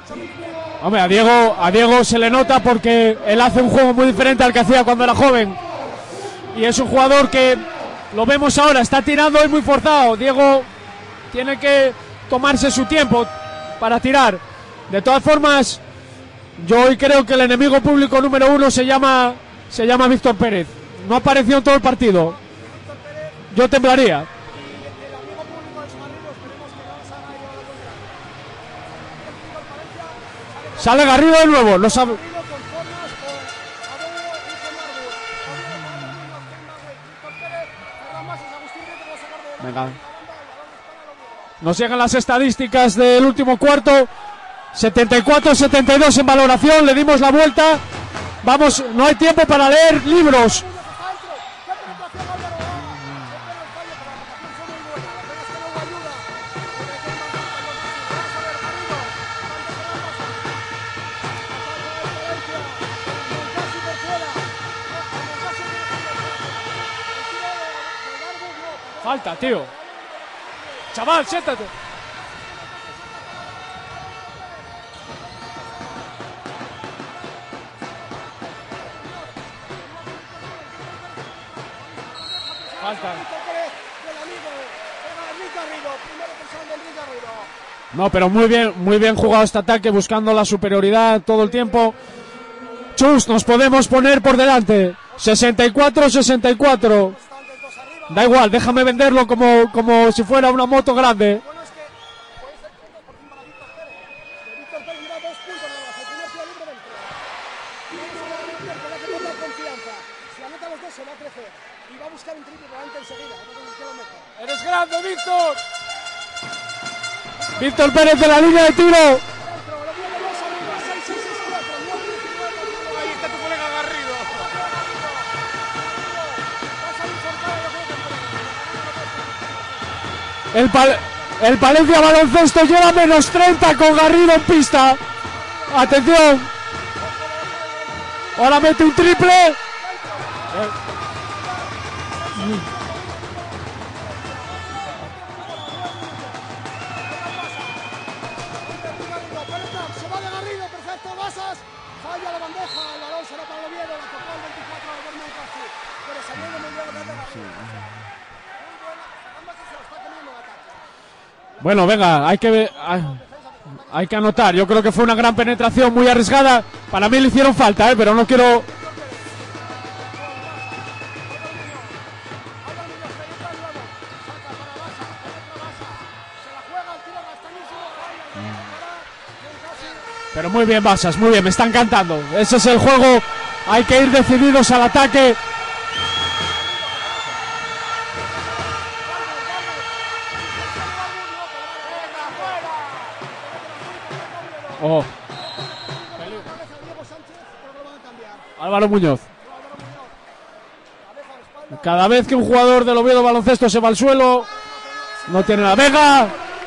Hombre, a Diego, a Diego se le nota porque él hace un juego muy diferente al que hacía cuando era joven. Y es un jugador que lo vemos ahora, está tirando y muy forzado. Diego tiene que tomarse su tiempo para tirar. De todas formas, yo hoy creo que el enemigo público número uno se llama, se llama Víctor Pérez. No apareció en todo el partido. Yo temblaría. Sale Garrido de nuevo. Lo sabe. Venga. Nos llegan las estadísticas del último cuarto. setenta y cuatro setenta y dos en valoración. Le dimos la vuelta. Vamos, no hay tiempo para leer libros. Falta, tío. Chaval, siéntate. Falta. No, pero muy bien, muy bien jugado este ataque, buscando la superioridad todo el tiempo. Chus, nos podemos poner por delante. sesenta y cuatro sesenta y cuatro. Da igual, déjame venderlo como, como si fuera una moto grande. ¡Eres grande, Víctor! Víctor Pérez de la línea de tiro. Ahí está tu colega Garrido. El, pal el Palencia Baloncesto lleva menos treinta con Garrido en pista. Atención. Ahora mete un triple. Bueno, venga, hay que hay, hay que anotar. Yo creo que fue una gran penetración, muy arriesgada. Para mí le hicieron falta, ¿eh? Pero no quiero... Pero muy bien, Basas, muy bien, me está encantando. Ese es el juego, hay que ir decididos al ataque. Oh. Álvaro Muñoz. Cada vez que un jugador del Oviedo Baloncesto se va al suelo, no tiene la Vega.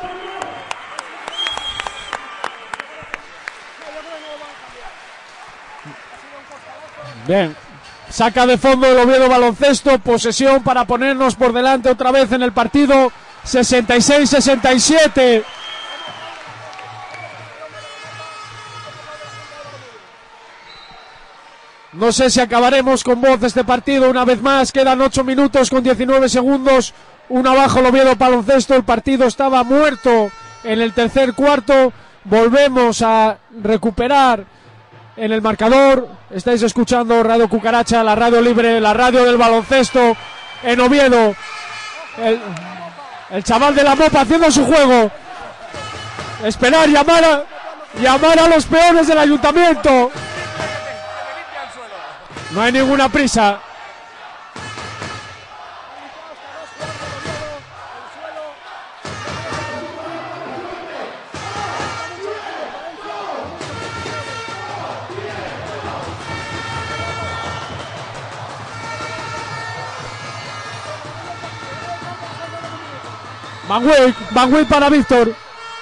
Bien, saca de fondo el Oviedo Baloncesto, posesión para ponernos por delante otra vez en el partido. sesenta y seis sesenta y siete. No sé si acabaremos con voz este partido una vez más. Quedan ocho minutos con diecinueve segundos. Uno abajo el Oviedo Baloncesto. El partido estaba muerto en el tercer cuarto. Volvemos a recuperar en el marcador. Estáis escuchando Radio Cucaracha, la radio libre, la radio del baloncesto en Oviedo. El, el chaval de la Mopa haciendo su juego. Esperar, llamar a, llamar a los peones del ayuntamiento. No hay ninguna prisa. Van Wyk, Van Wyk para Víctor.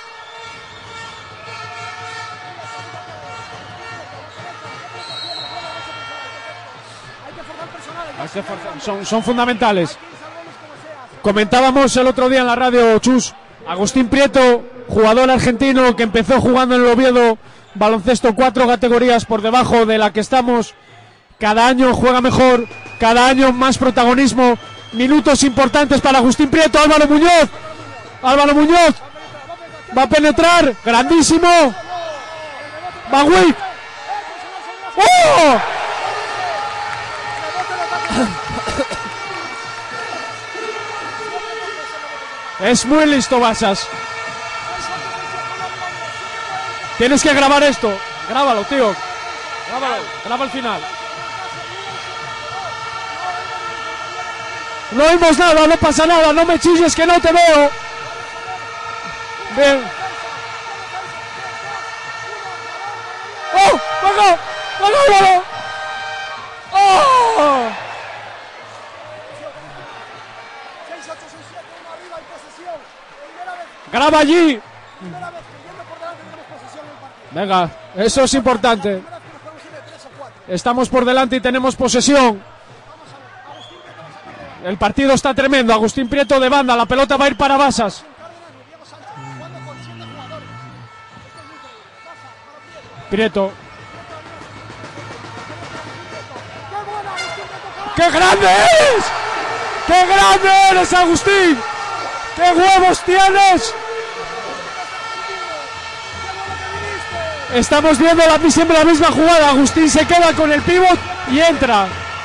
Son, son fundamentales. Comentábamos el otro día en la radio, Chus, Agustín Prieto, jugador argentino que empezó jugando en el Oviedo baloncesto cuatro categorías por debajo de la que estamos. Cada año juega mejor, cada año más protagonismo, minutos importantes para Agustín Prieto. Álvaro Muñoz, Álvaro Muñoz va a penetrar, grandísimo. Bagui. ¡Oh! Es muy listo Basas. Tienes que grabar esto. Grábalo, tío. Grábalo, graba el final. No oímos nada, no pasa nada, no me chilles que no te veo. Bien. ¡Oh! ¡Venga! ¡Venga, Álvaro! ¡Oh! Graba allí. Venga, eso es importante. Estamos por delante y tenemos posesión. El partido está tremendo. Agustín Prieto de banda, la pelota va a ir para Basas. Prieto. ¡Qué grande eres! ¡Qué grande eres, Agustín! ¡Qué huevos tienes! Estamos viendo la, siempre la misma jugada. Agustín se queda con el pívot y entra.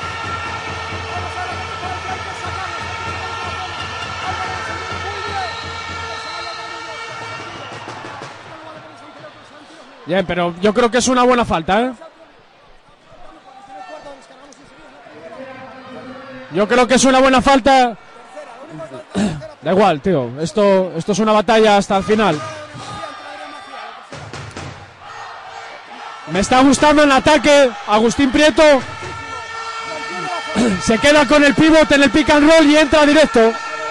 Bien, pero yo creo que es una buena falta, ¿eh? Yo creo que es una buena falta. Da igual, tío. Esto, esto es una batalla hasta el final. Me está gustando el ataque. Agustín Prieto se queda con el pívot en el pick and roll y entra directo.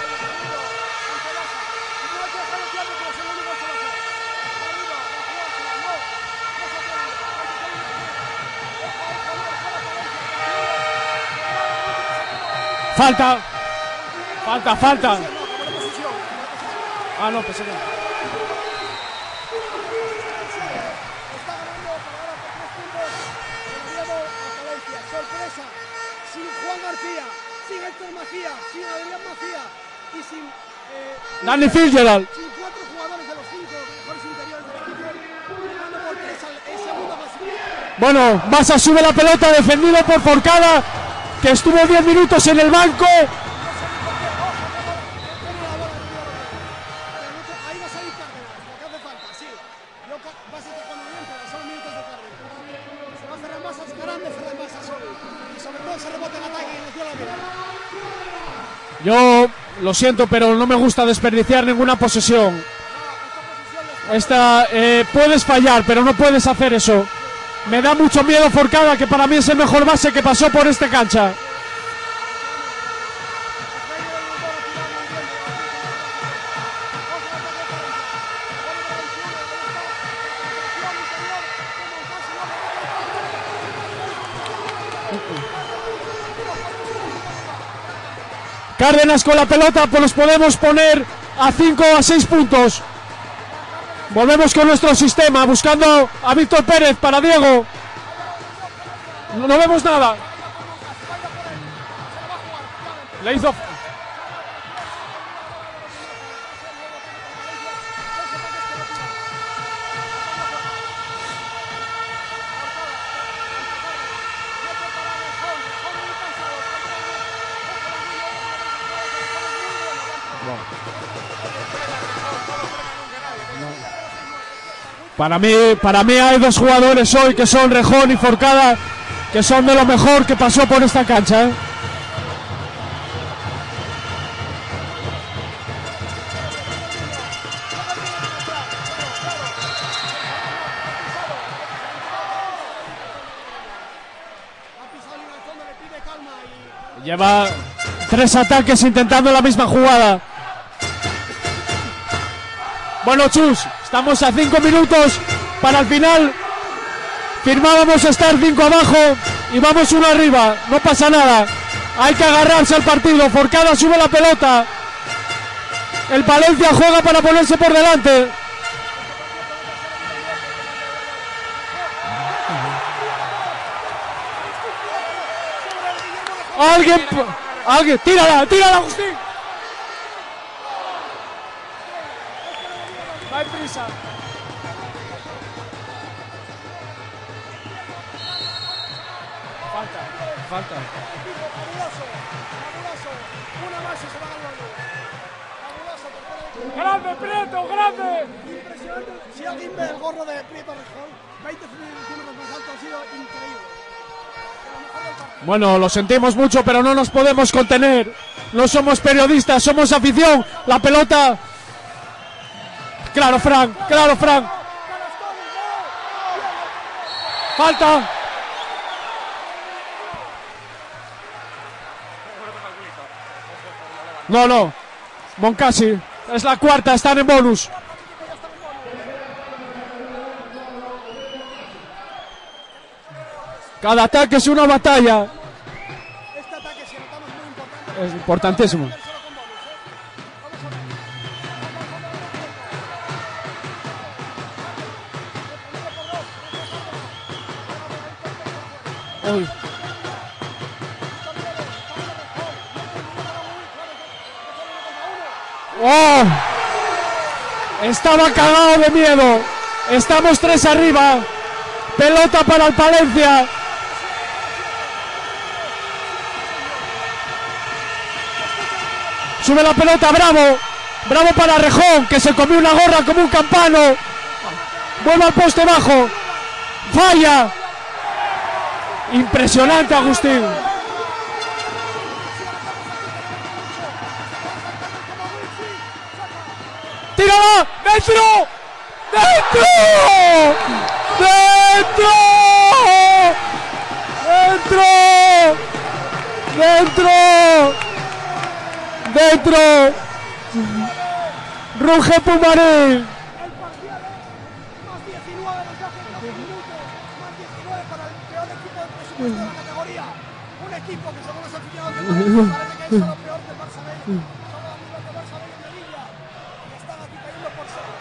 Falta. Falta, falta. Ah, no, pensé que no. Dani Fitzgerald. Bueno, Basas sube la pelota, defendido por Forcada, que estuvo diez minutos en el banco. Yo lo siento, pero no me gusta desperdiciar ninguna posesión. Esta, eh, puedes fallar, pero no puedes hacer eso. Me da mucho miedo Forcada, que para mí es el mejor base que pasó por esta cancha. Cárdenas con la pelota, pues los podemos poner a cinco o a seis puntos. Volvemos con nuestro sistema, buscando a Víctor Pérez para Diego. No, no vemos nada. Le hizo... Para mí, para mí hay dos jugadores hoy que son Rejón y Forcada, que son de lo mejor que pasó por esta cancha, ¿eh? Lleva tres ataques intentando la misma jugada. Bueno, Chus, estamos a cinco minutos para el final. Firmábamos estar cinco abajo y vamos uno arriba. No pasa nada. Hay que agarrarse al partido. Forcada sube la pelota. El Palencia juega para ponerse por delante. Alguien, alguien, tírala, tírala, Agustín. No hay prisa. Falta, falta. ¡Grande, Prieto, grande! Impresionante. Si alguien ve el gorro de Prieto Rejón, veinte centímetros más alto, ha sido increíble. Bueno, lo sentimos mucho, pero no nos podemos contener. No somos periodistas, somos afición. La pelota. Claro, Frank, claro, Frank. Falta. No, no. Moncasi. Es la cuarta, están en bonus. Cada ataque es una batalla. Este ataque, si notamos, muy importante. Es importantísimo. Uy. ¡Oh! Estaba cagado de miedo. Estamos tres arriba. Pelota para el Palencia. Sube la pelota, Bravo. Bravo para Rejón, que se comió una gorra como un campano. Vuelve al poste bajo. Falla. Impresionante, Agustín. ¡Tírala! ¡Dentro! ¡Dentro! ¡Dentro! ¡Dentro! ¡Dentro! ¡Dentro! ¡Ruge Pumarín! de la categoría. Un equipo que según los aficionados del Madrid parece que es lo peor del Barça B. Son los amigos del Barça B en Melilla. Y están aquí cayendo por seis.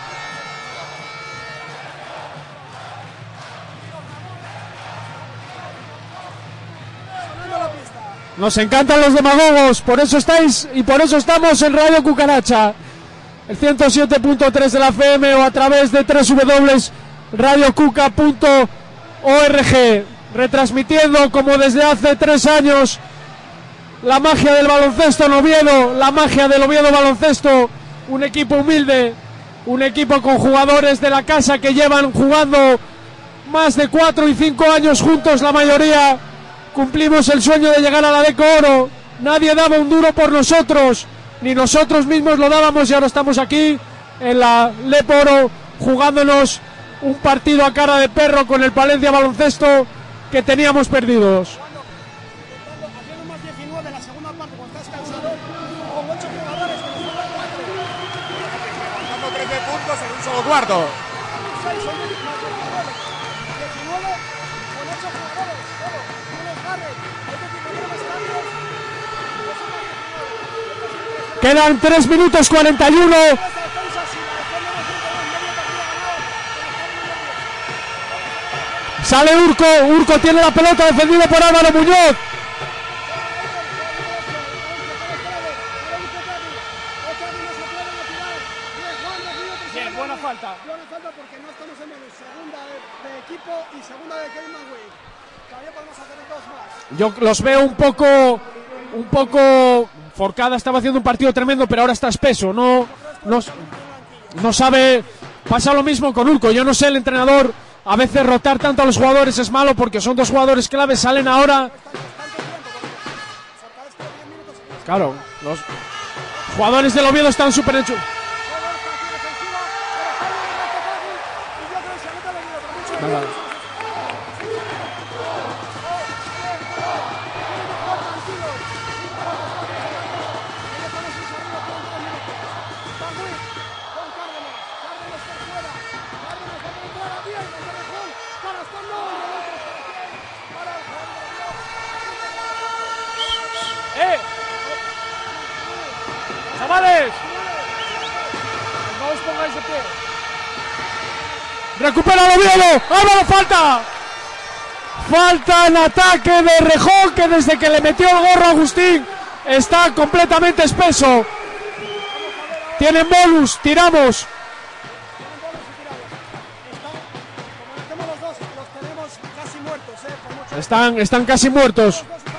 Sonando la pista. Nos encantan los demagogos, por eso estáis y por eso estamos en Radio Cucaracha, el ciento siete punto tres de la F M o a través de doble u doble u doble u punto radio cuca punto org, retransmitiendo como desde hace tres años la magia del baloncesto en Oviedo, la magia del Oviedo Baloncesto, un equipo humilde, un equipo con jugadores de la casa que llevan jugando más de cuatro y cinco años juntos la mayoría. Cumplimos el sueño de llegar a la Deco Oro. Nadie daba un duro por nosotros, ni nosotros mismos lo dábamos, y ahora estamos aquí en la Lepo Oro jugándonos un partido a cara de perro con el Palencia Baloncesto que teníamos perdidos. Haciendo más diecinueve la segunda parte cuando estás cansado, con ocho jugadores que nos faltan cuatro. Dando trece puntos en un solo cuarto. seis, son diecinueve con ocho jugadores, todo. Unos Garrett, otro tipo de más cambios. Quedan tres minutos cuarenta y uno. Sale Urco, Urco tiene la pelota, defendido por Álvaro Muñoz. Bien, buena falta. Buena falta porque no estamos en menos. Segunda de, de equipo y segunda de Cayman Week. Todavía podemos hacer dos más. Yo los veo un poco, un poco. Forcada estaba haciendo un partido tremendo, pero ahora está espeso. No, no, no sabe. Pasa lo mismo con Urco. Yo no sé, el entrenador. A veces rotar tanto a los jugadores es malo porque son dos jugadores claves, salen ahora. Claro, los jugadores del Oviedo están súper hechos. Nada. ¡Eh! ¡Chavales! No os pongáis de pie. ¡Recupera el Oviedo! ¡Álvaro, falta! Falta en ataque de Rejón, que desde que le metió el gorro a Agustín está completamente espeso. Tienen bonus, tiramos. Están, están casi muertos.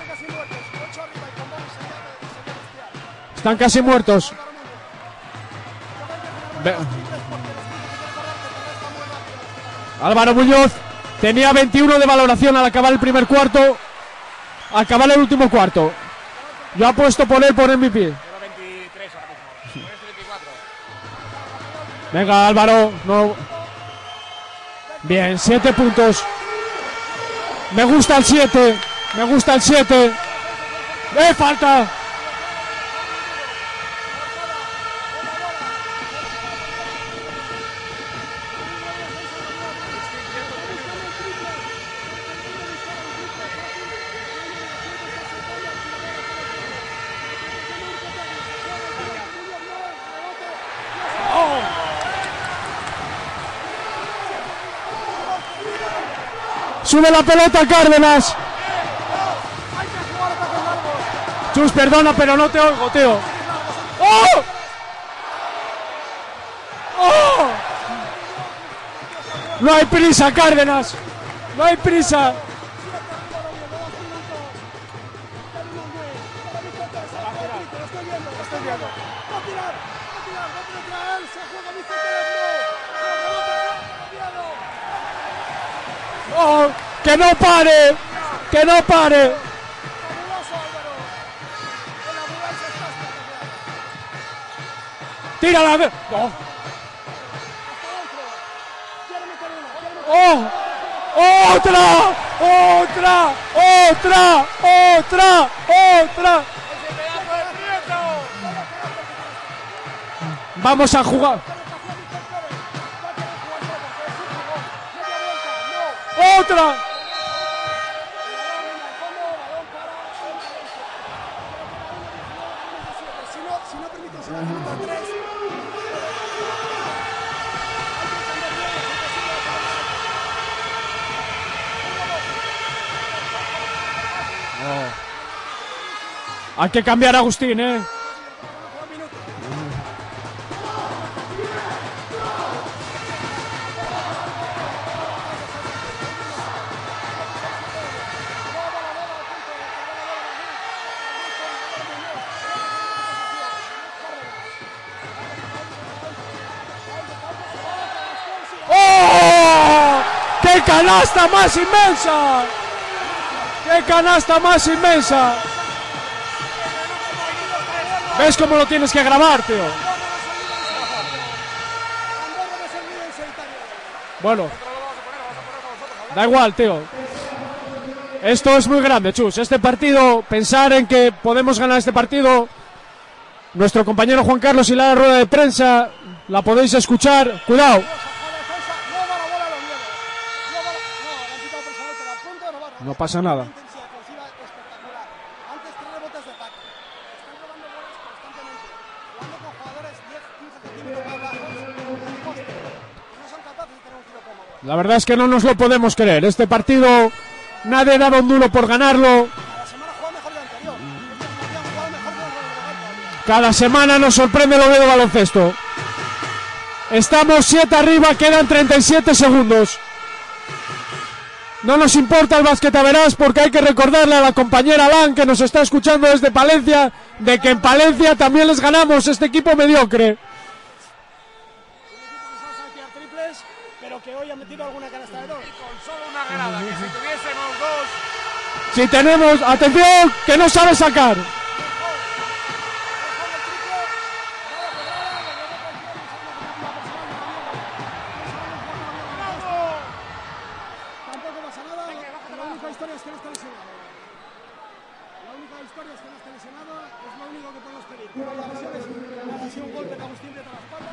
Están casi muertos. Ve- Álvaro Muñoz tenía veintiuno de valoración al acabar el primer cuarto. Al acabar el último cuarto. Yo apuesto por él por M V P. Venga, Álvaro. No. Bien, siete puntos. Me gusta el siete. Me gusta el siete. ¡Eh, falta! Sube la pelota, Cárdenas. Chus, perdona, pero no te oigo, tío. ¡Oh! ¡Oh! No hay prisa, Cárdenas. No hay prisa. ¡Oh! ¡Que no pare! ¡Que no pare! ¡Tírala! ¡Oh! ¡Oh! ¡Otra! ¡Otra! ¡Otra! ¡Otra! ¡Otra! Vamos a jugar. ¡Otra! Hay que cambiar a Agustín, ¿eh? ¡Oh! ¡Qué canasta más inmensa! ¡Qué canasta más inmensa! ¿Ves cómo lo tienes que grabar, tío? Bueno. Da igual, tío. Esto es muy grande, Chus. Este partido, pensar en que podemos ganar este partido. Nuestro compañero Juan Carlos y la rueda de prensa la podéis escuchar. Cuidado. No pasa nada. La verdad es que no nos lo podemos creer. Este partido nadie daba un duro por ganarlo. Cada semana nos sorprende el Oviedo Baloncesto. Estamos siete arriba, quedan treinta y siete segundos. No nos importa el basquetaveras porque hay que recordarle a la compañera Alan, que nos está escuchando desde Palencia, de que en Palencia también les ganamos este equipo mediocre. Pero que hoy han metido alguna canasta de dos. Y con solo una grada, que si tuviésemos dos. Si tenemos, atención, que no sabe sacar. Tampoco pasa nada. La única historia es que no está lesionado. La única historia es que no está lesionado. Es lo único que podemos pedir. Pero la lesión es una lesión, un golpe de Agustín de la espalda.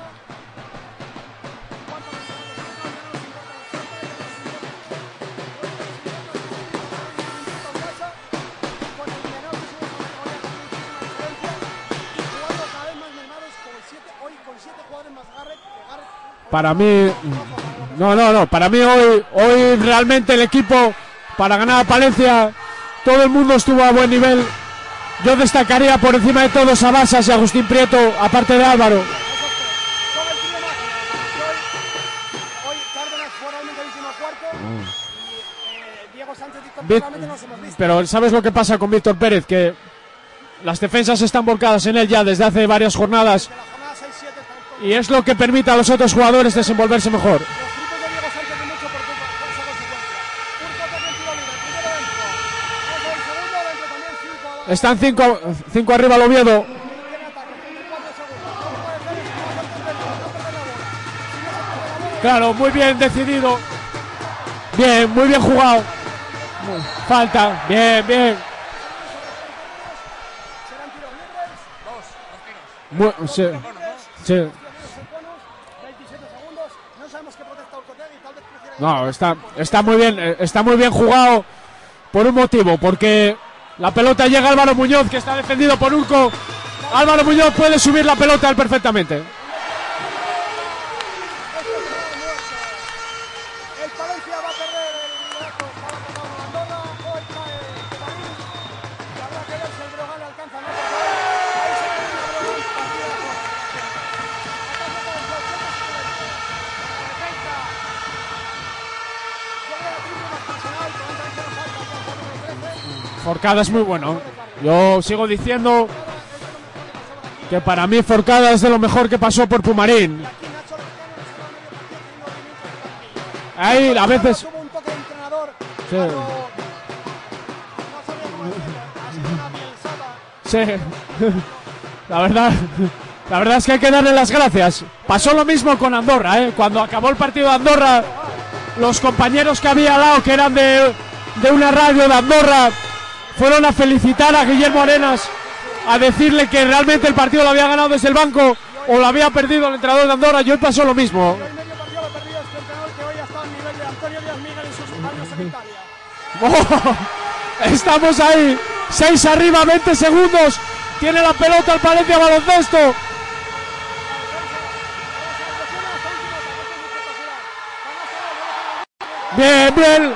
Para mí, no, no, no, para mí hoy, hoy realmente el equipo para ganar a Palencia. Todo el mundo estuvo a buen nivel. Yo destacaría por encima de todos a Basas y a Agustín Prieto, aparte de Álvaro. Pero ¿sabes lo que pasa con Víctor Pérez? Que las defensas están volcadas en él ya desde hace varias jornadas y es lo que permite a los otros jugadores desenvolverse mejor. Están cinco, cinco arriba el Oviedo. Claro, muy bien decidido. Bien, muy bien jugado. Falta, bien, bien. Muy, sí, sí. No, está, está muy bien, está muy bien jugado por un motivo, porque la pelota llega a Álvaro Muñoz, que está defendido por Urco. Álvaro Muñoz puede subir la pelota él perfectamente. Forcada es muy bueno. Yo sigo diciendo que para mí Forcada es de lo mejor que pasó por Pumarín. Ahí a veces sí. Sí. La verdad, la verdad es que hay que darle las gracias. Pasó lo mismo con Andorra, ¿eh? Cuando acabó el partido de Andorra, los compañeros que había al lado, que eran de, de una radio de Andorra, fueron a felicitar a Guillermo Arenas, a decirle que realmente el partido lo había ganado desde el banco o lo había perdido el entrenador de Andorra. Y hoy pasó lo mismo. Oh, estamos ahí, seis arriba, veinte segundos. Tiene la pelota el Palencia Baloncesto. Bien, bien.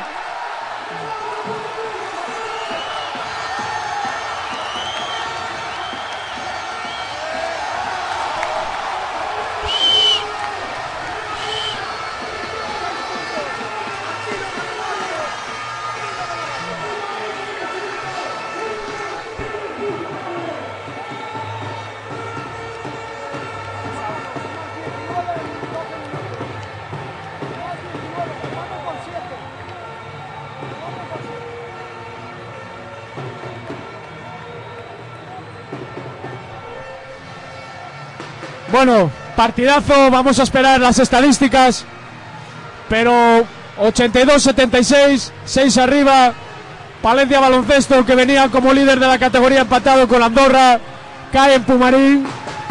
Bueno, partidazo, vamos a esperar las estadísticas, pero ochenta y dos setenta y seis, seis arriba, Palencia Baloncesto, que venía como líder de la categoría empatado con Andorra, cae en Pumarín.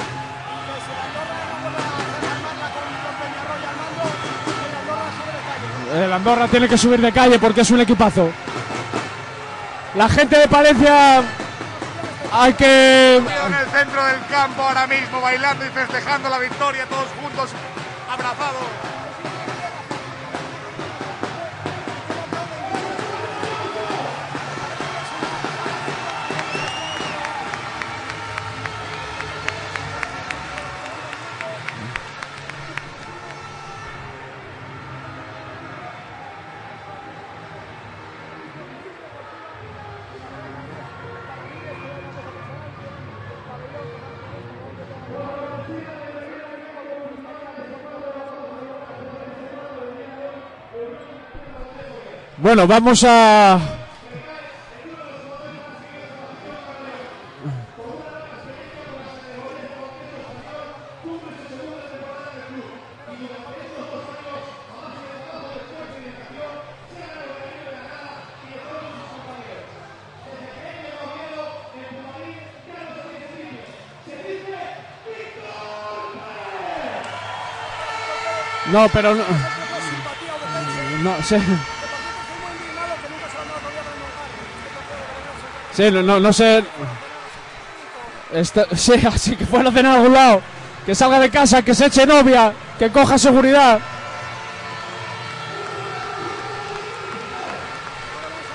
El Andorra tiene que subir de calle porque es un equipazo. La gente de Palencia hay que... En el centro del campo ahora mismo, bailando y festejando la victoria, todos juntos, abrazados. Bueno, vamos a... No, pero no... No sé... Sí, no, no, no sé. Esto, sí, así que fuera a cenar a algún lado. Que salga de casa, que se eche novia, que coja seguridad.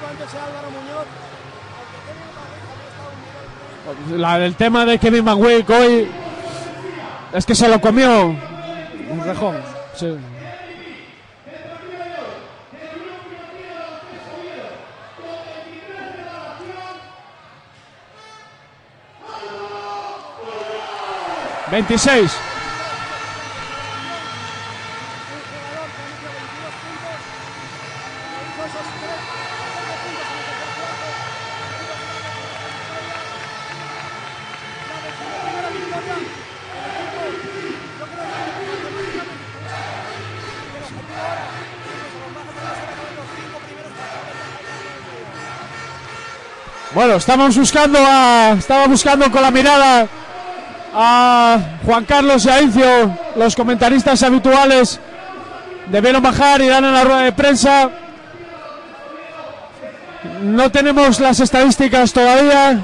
La del tema de Kevin McWick hoy es que se lo comió un rejón. Sí. veintiséis. Bueno, estamos buscando a, estaba buscando con la mirada a Juan Carlos y a Incio, los comentaristas habituales. Debieron bajar y dar en la rueda de prensa. No tenemos las estadísticas todavía.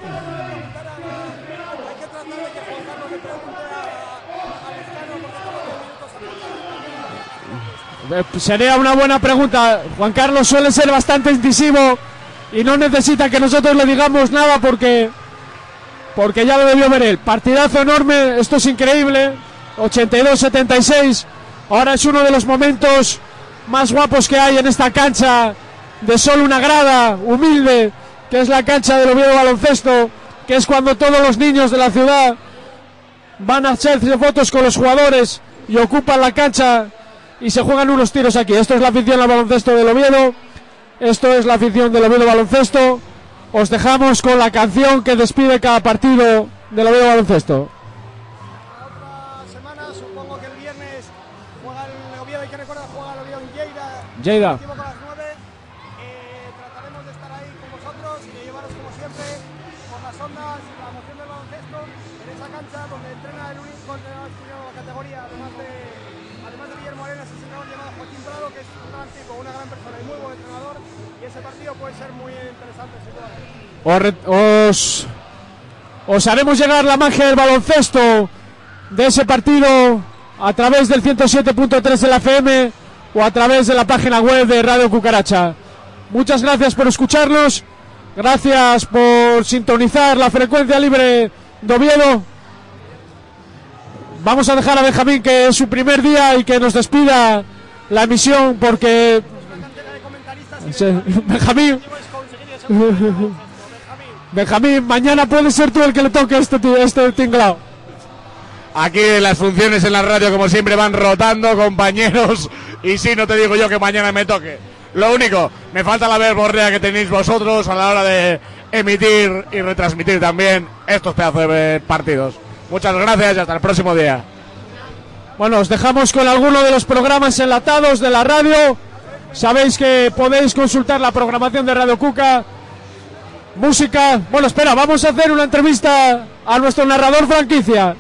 Sería una buena pregunta. Juan Carlos suele ser bastante incisivo y no necesita que nosotros le digamos nada porque porque ya lo debió ver él. Partidazo enorme, esto es increíble. ochenta y dos setenta y seis. Ahora es uno de los momentos más guapos que hay en esta cancha de solo una grada humilde, que es la cancha del Oviedo Baloncesto, que es cuando todos los niños de la ciudad van a hacerse fotos con los jugadores y ocupan la cancha y se juegan unos tiros aquí. Esto es la afición al baloncesto del Oviedo. Esto es la afición del Oviedo Baloncesto. Os dejamos con la canción que despide cada partido del Oviedo Baloncesto. Otra semana, supongo que el viernes juega el Oviedo, y que recuerda, juega el Oviedo en Lleida. Lleida. Con las nueve. Eh, trataremos de estar ahí con vosotros y de llevaros como siempre por las ondas, la emoción del baloncesto en esa cancha donde entrena el único entrenador de la categoría, además de, además de Guillermo Arenas, es un entrenador llamado Joaquín Prado, que es un gran tipo, una gran persona y muy buen entrenador. Y ese partido puede ser muy interesante, sin duda. Os, os haremos llegar la magia del baloncesto de ese partido a través del ciento siete punto tres de la F M o a través de la página web de Radio Cucaracha. Muchas gracias por escucharnos, gracias por sintonizar la frecuencia libre de Oviedo. Vamos a dejar a Benjamín, que es su primer día, y que nos despida la emisión, porque sí, Benjamín Benjamín, mañana puede ser tú el que le toque este, este tinglao. Aquí las funciones en la radio, como siempre, van rotando, compañeros. Y si no te digo yo que mañana me toque. Lo único, me falta la verborrea que tenéis vosotros a la hora de emitir y retransmitir también estos pedazos de partidos. Muchas gracias y hasta el próximo día. Bueno, os dejamos con alguno de los programas enlatados de la radio. Sabéis que podéis consultar la programación de Radio Cuca. Música. Bueno, espera, vamos a hacer una entrevista a nuestro narrador franquicia.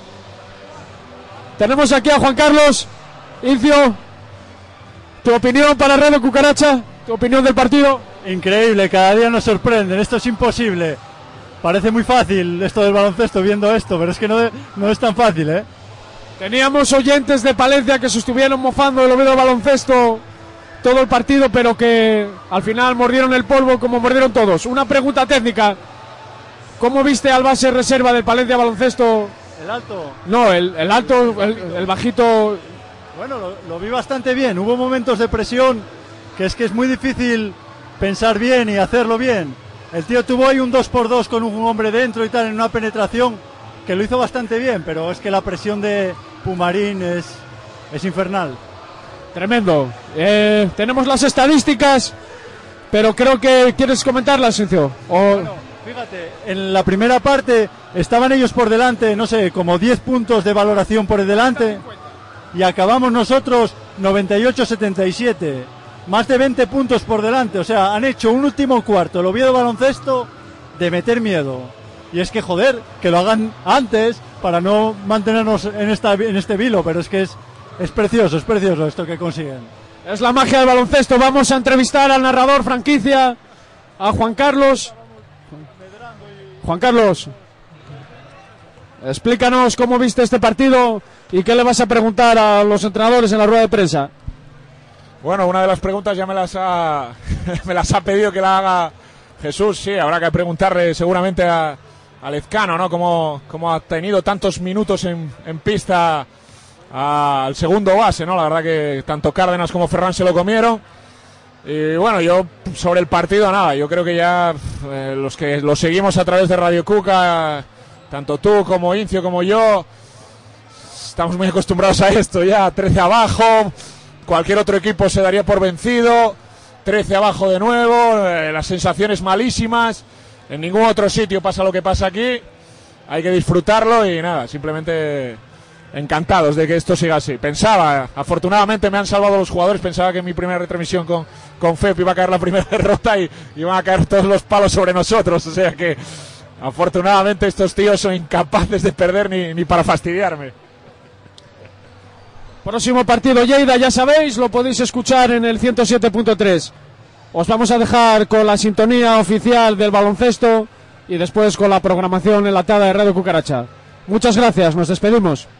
Tenemos aquí a Juan Carlos. Incio, tu opinión para Radio Cucaracha, tu opinión del partido. Increíble, cada día nos sorprenden, esto es imposible. Parece muy fácil esto del baloncesto viendo esto, pero es que no, no es tan fácil, ¿eh? Teníamos oyentes de Palencia que se estuvieron mofando del Oviedo Baloncesto todo el partido, pero que al final mordieron el polvo como mordieron todos. Una pregunta técnica: ¿cómo viste al base reserva del Palencia Baloncesto? ¿El alto? No, el, el alto, el, el bajito. Bueno, lo, lo vi bastante bien. Hubo momentos de presión que es que es muy difícil pensar bien y hacerlo bien. El tío tuvo ahí un dos por dos con un hombre dentro y tal, en una penetración que lo hizo bastante bien, pero es que la presión de Pumarín es, es infernal. Tremendo. Eh, tenemos las estadísticas, pero creo que quieres comentarlas, Sergio. O... Bueno, fíjate, en la primera parte estaban ellos por delante, no sé, como diez puntos de valoración por delante, y acabamos nosotros noventa y ocho setenta y siete, más de veinte puntos por delante. O sea, han hecho un último cuarto, el Oviedo Baloncesto, de meter miedo. Y es que, joder, que lo hagan antes para no mantenernos en, esta, en este vilo, pero es que es, es precioso, es precioso esto que consiguen. Es la magia del baloncesto. Vamos a entrevistar al narrador franquicia, a Juan Carlos. Juan Carlos, explícanos cómo viste este partido y qué le vas a preguntar a los entrenadores en la rueda de prensa. Bueno, una de las preguntas ya me las ha, me las ha pedido que la haga Jesús. Sí, habrá que preguntarle seguramente a, a Lezcano, ¿no? Cómo, cómo ha tenido tantos minutos en, en pista a, al segundo base, ¿no? La verdad que tanto Cárdenas como Ferran se lo comieron. Y bueno, yo sobre el partido nada, yo creo que ya eh, los que lo seguimos a través de Radio Cuca, tanto tú como Incio como yo, estamos muy acostumbrados a esto ya, trece abajo, cualquier otro equipo se daría por vencido, trece abajo de nuevo, eh, las sensaciones malísimas, en ningún otro sitio pasa lo que pasa aquí, hay que disfrutarlo y nada, simplemente encantados de que esto siga así. Pensaba, afortunadamente me han salvado los jugadores, pensaba que en mi primera retransmisión con, con F E P iba a caer la primera derrota y iban a caer todos los palos sobre nosotros, o sea que afortunadamente estos tíos son incapaces de perder ni, ni para fastidiarme. Próximo partido Lleida, ya sabéis, lo podéis escuchar en el ciento siete punto tres. Os vamos a dejar con la sintonía oficial del baloncesto y después con la programación enlatada de Radio Cucaracha. Muchas gracias, nos despedimos.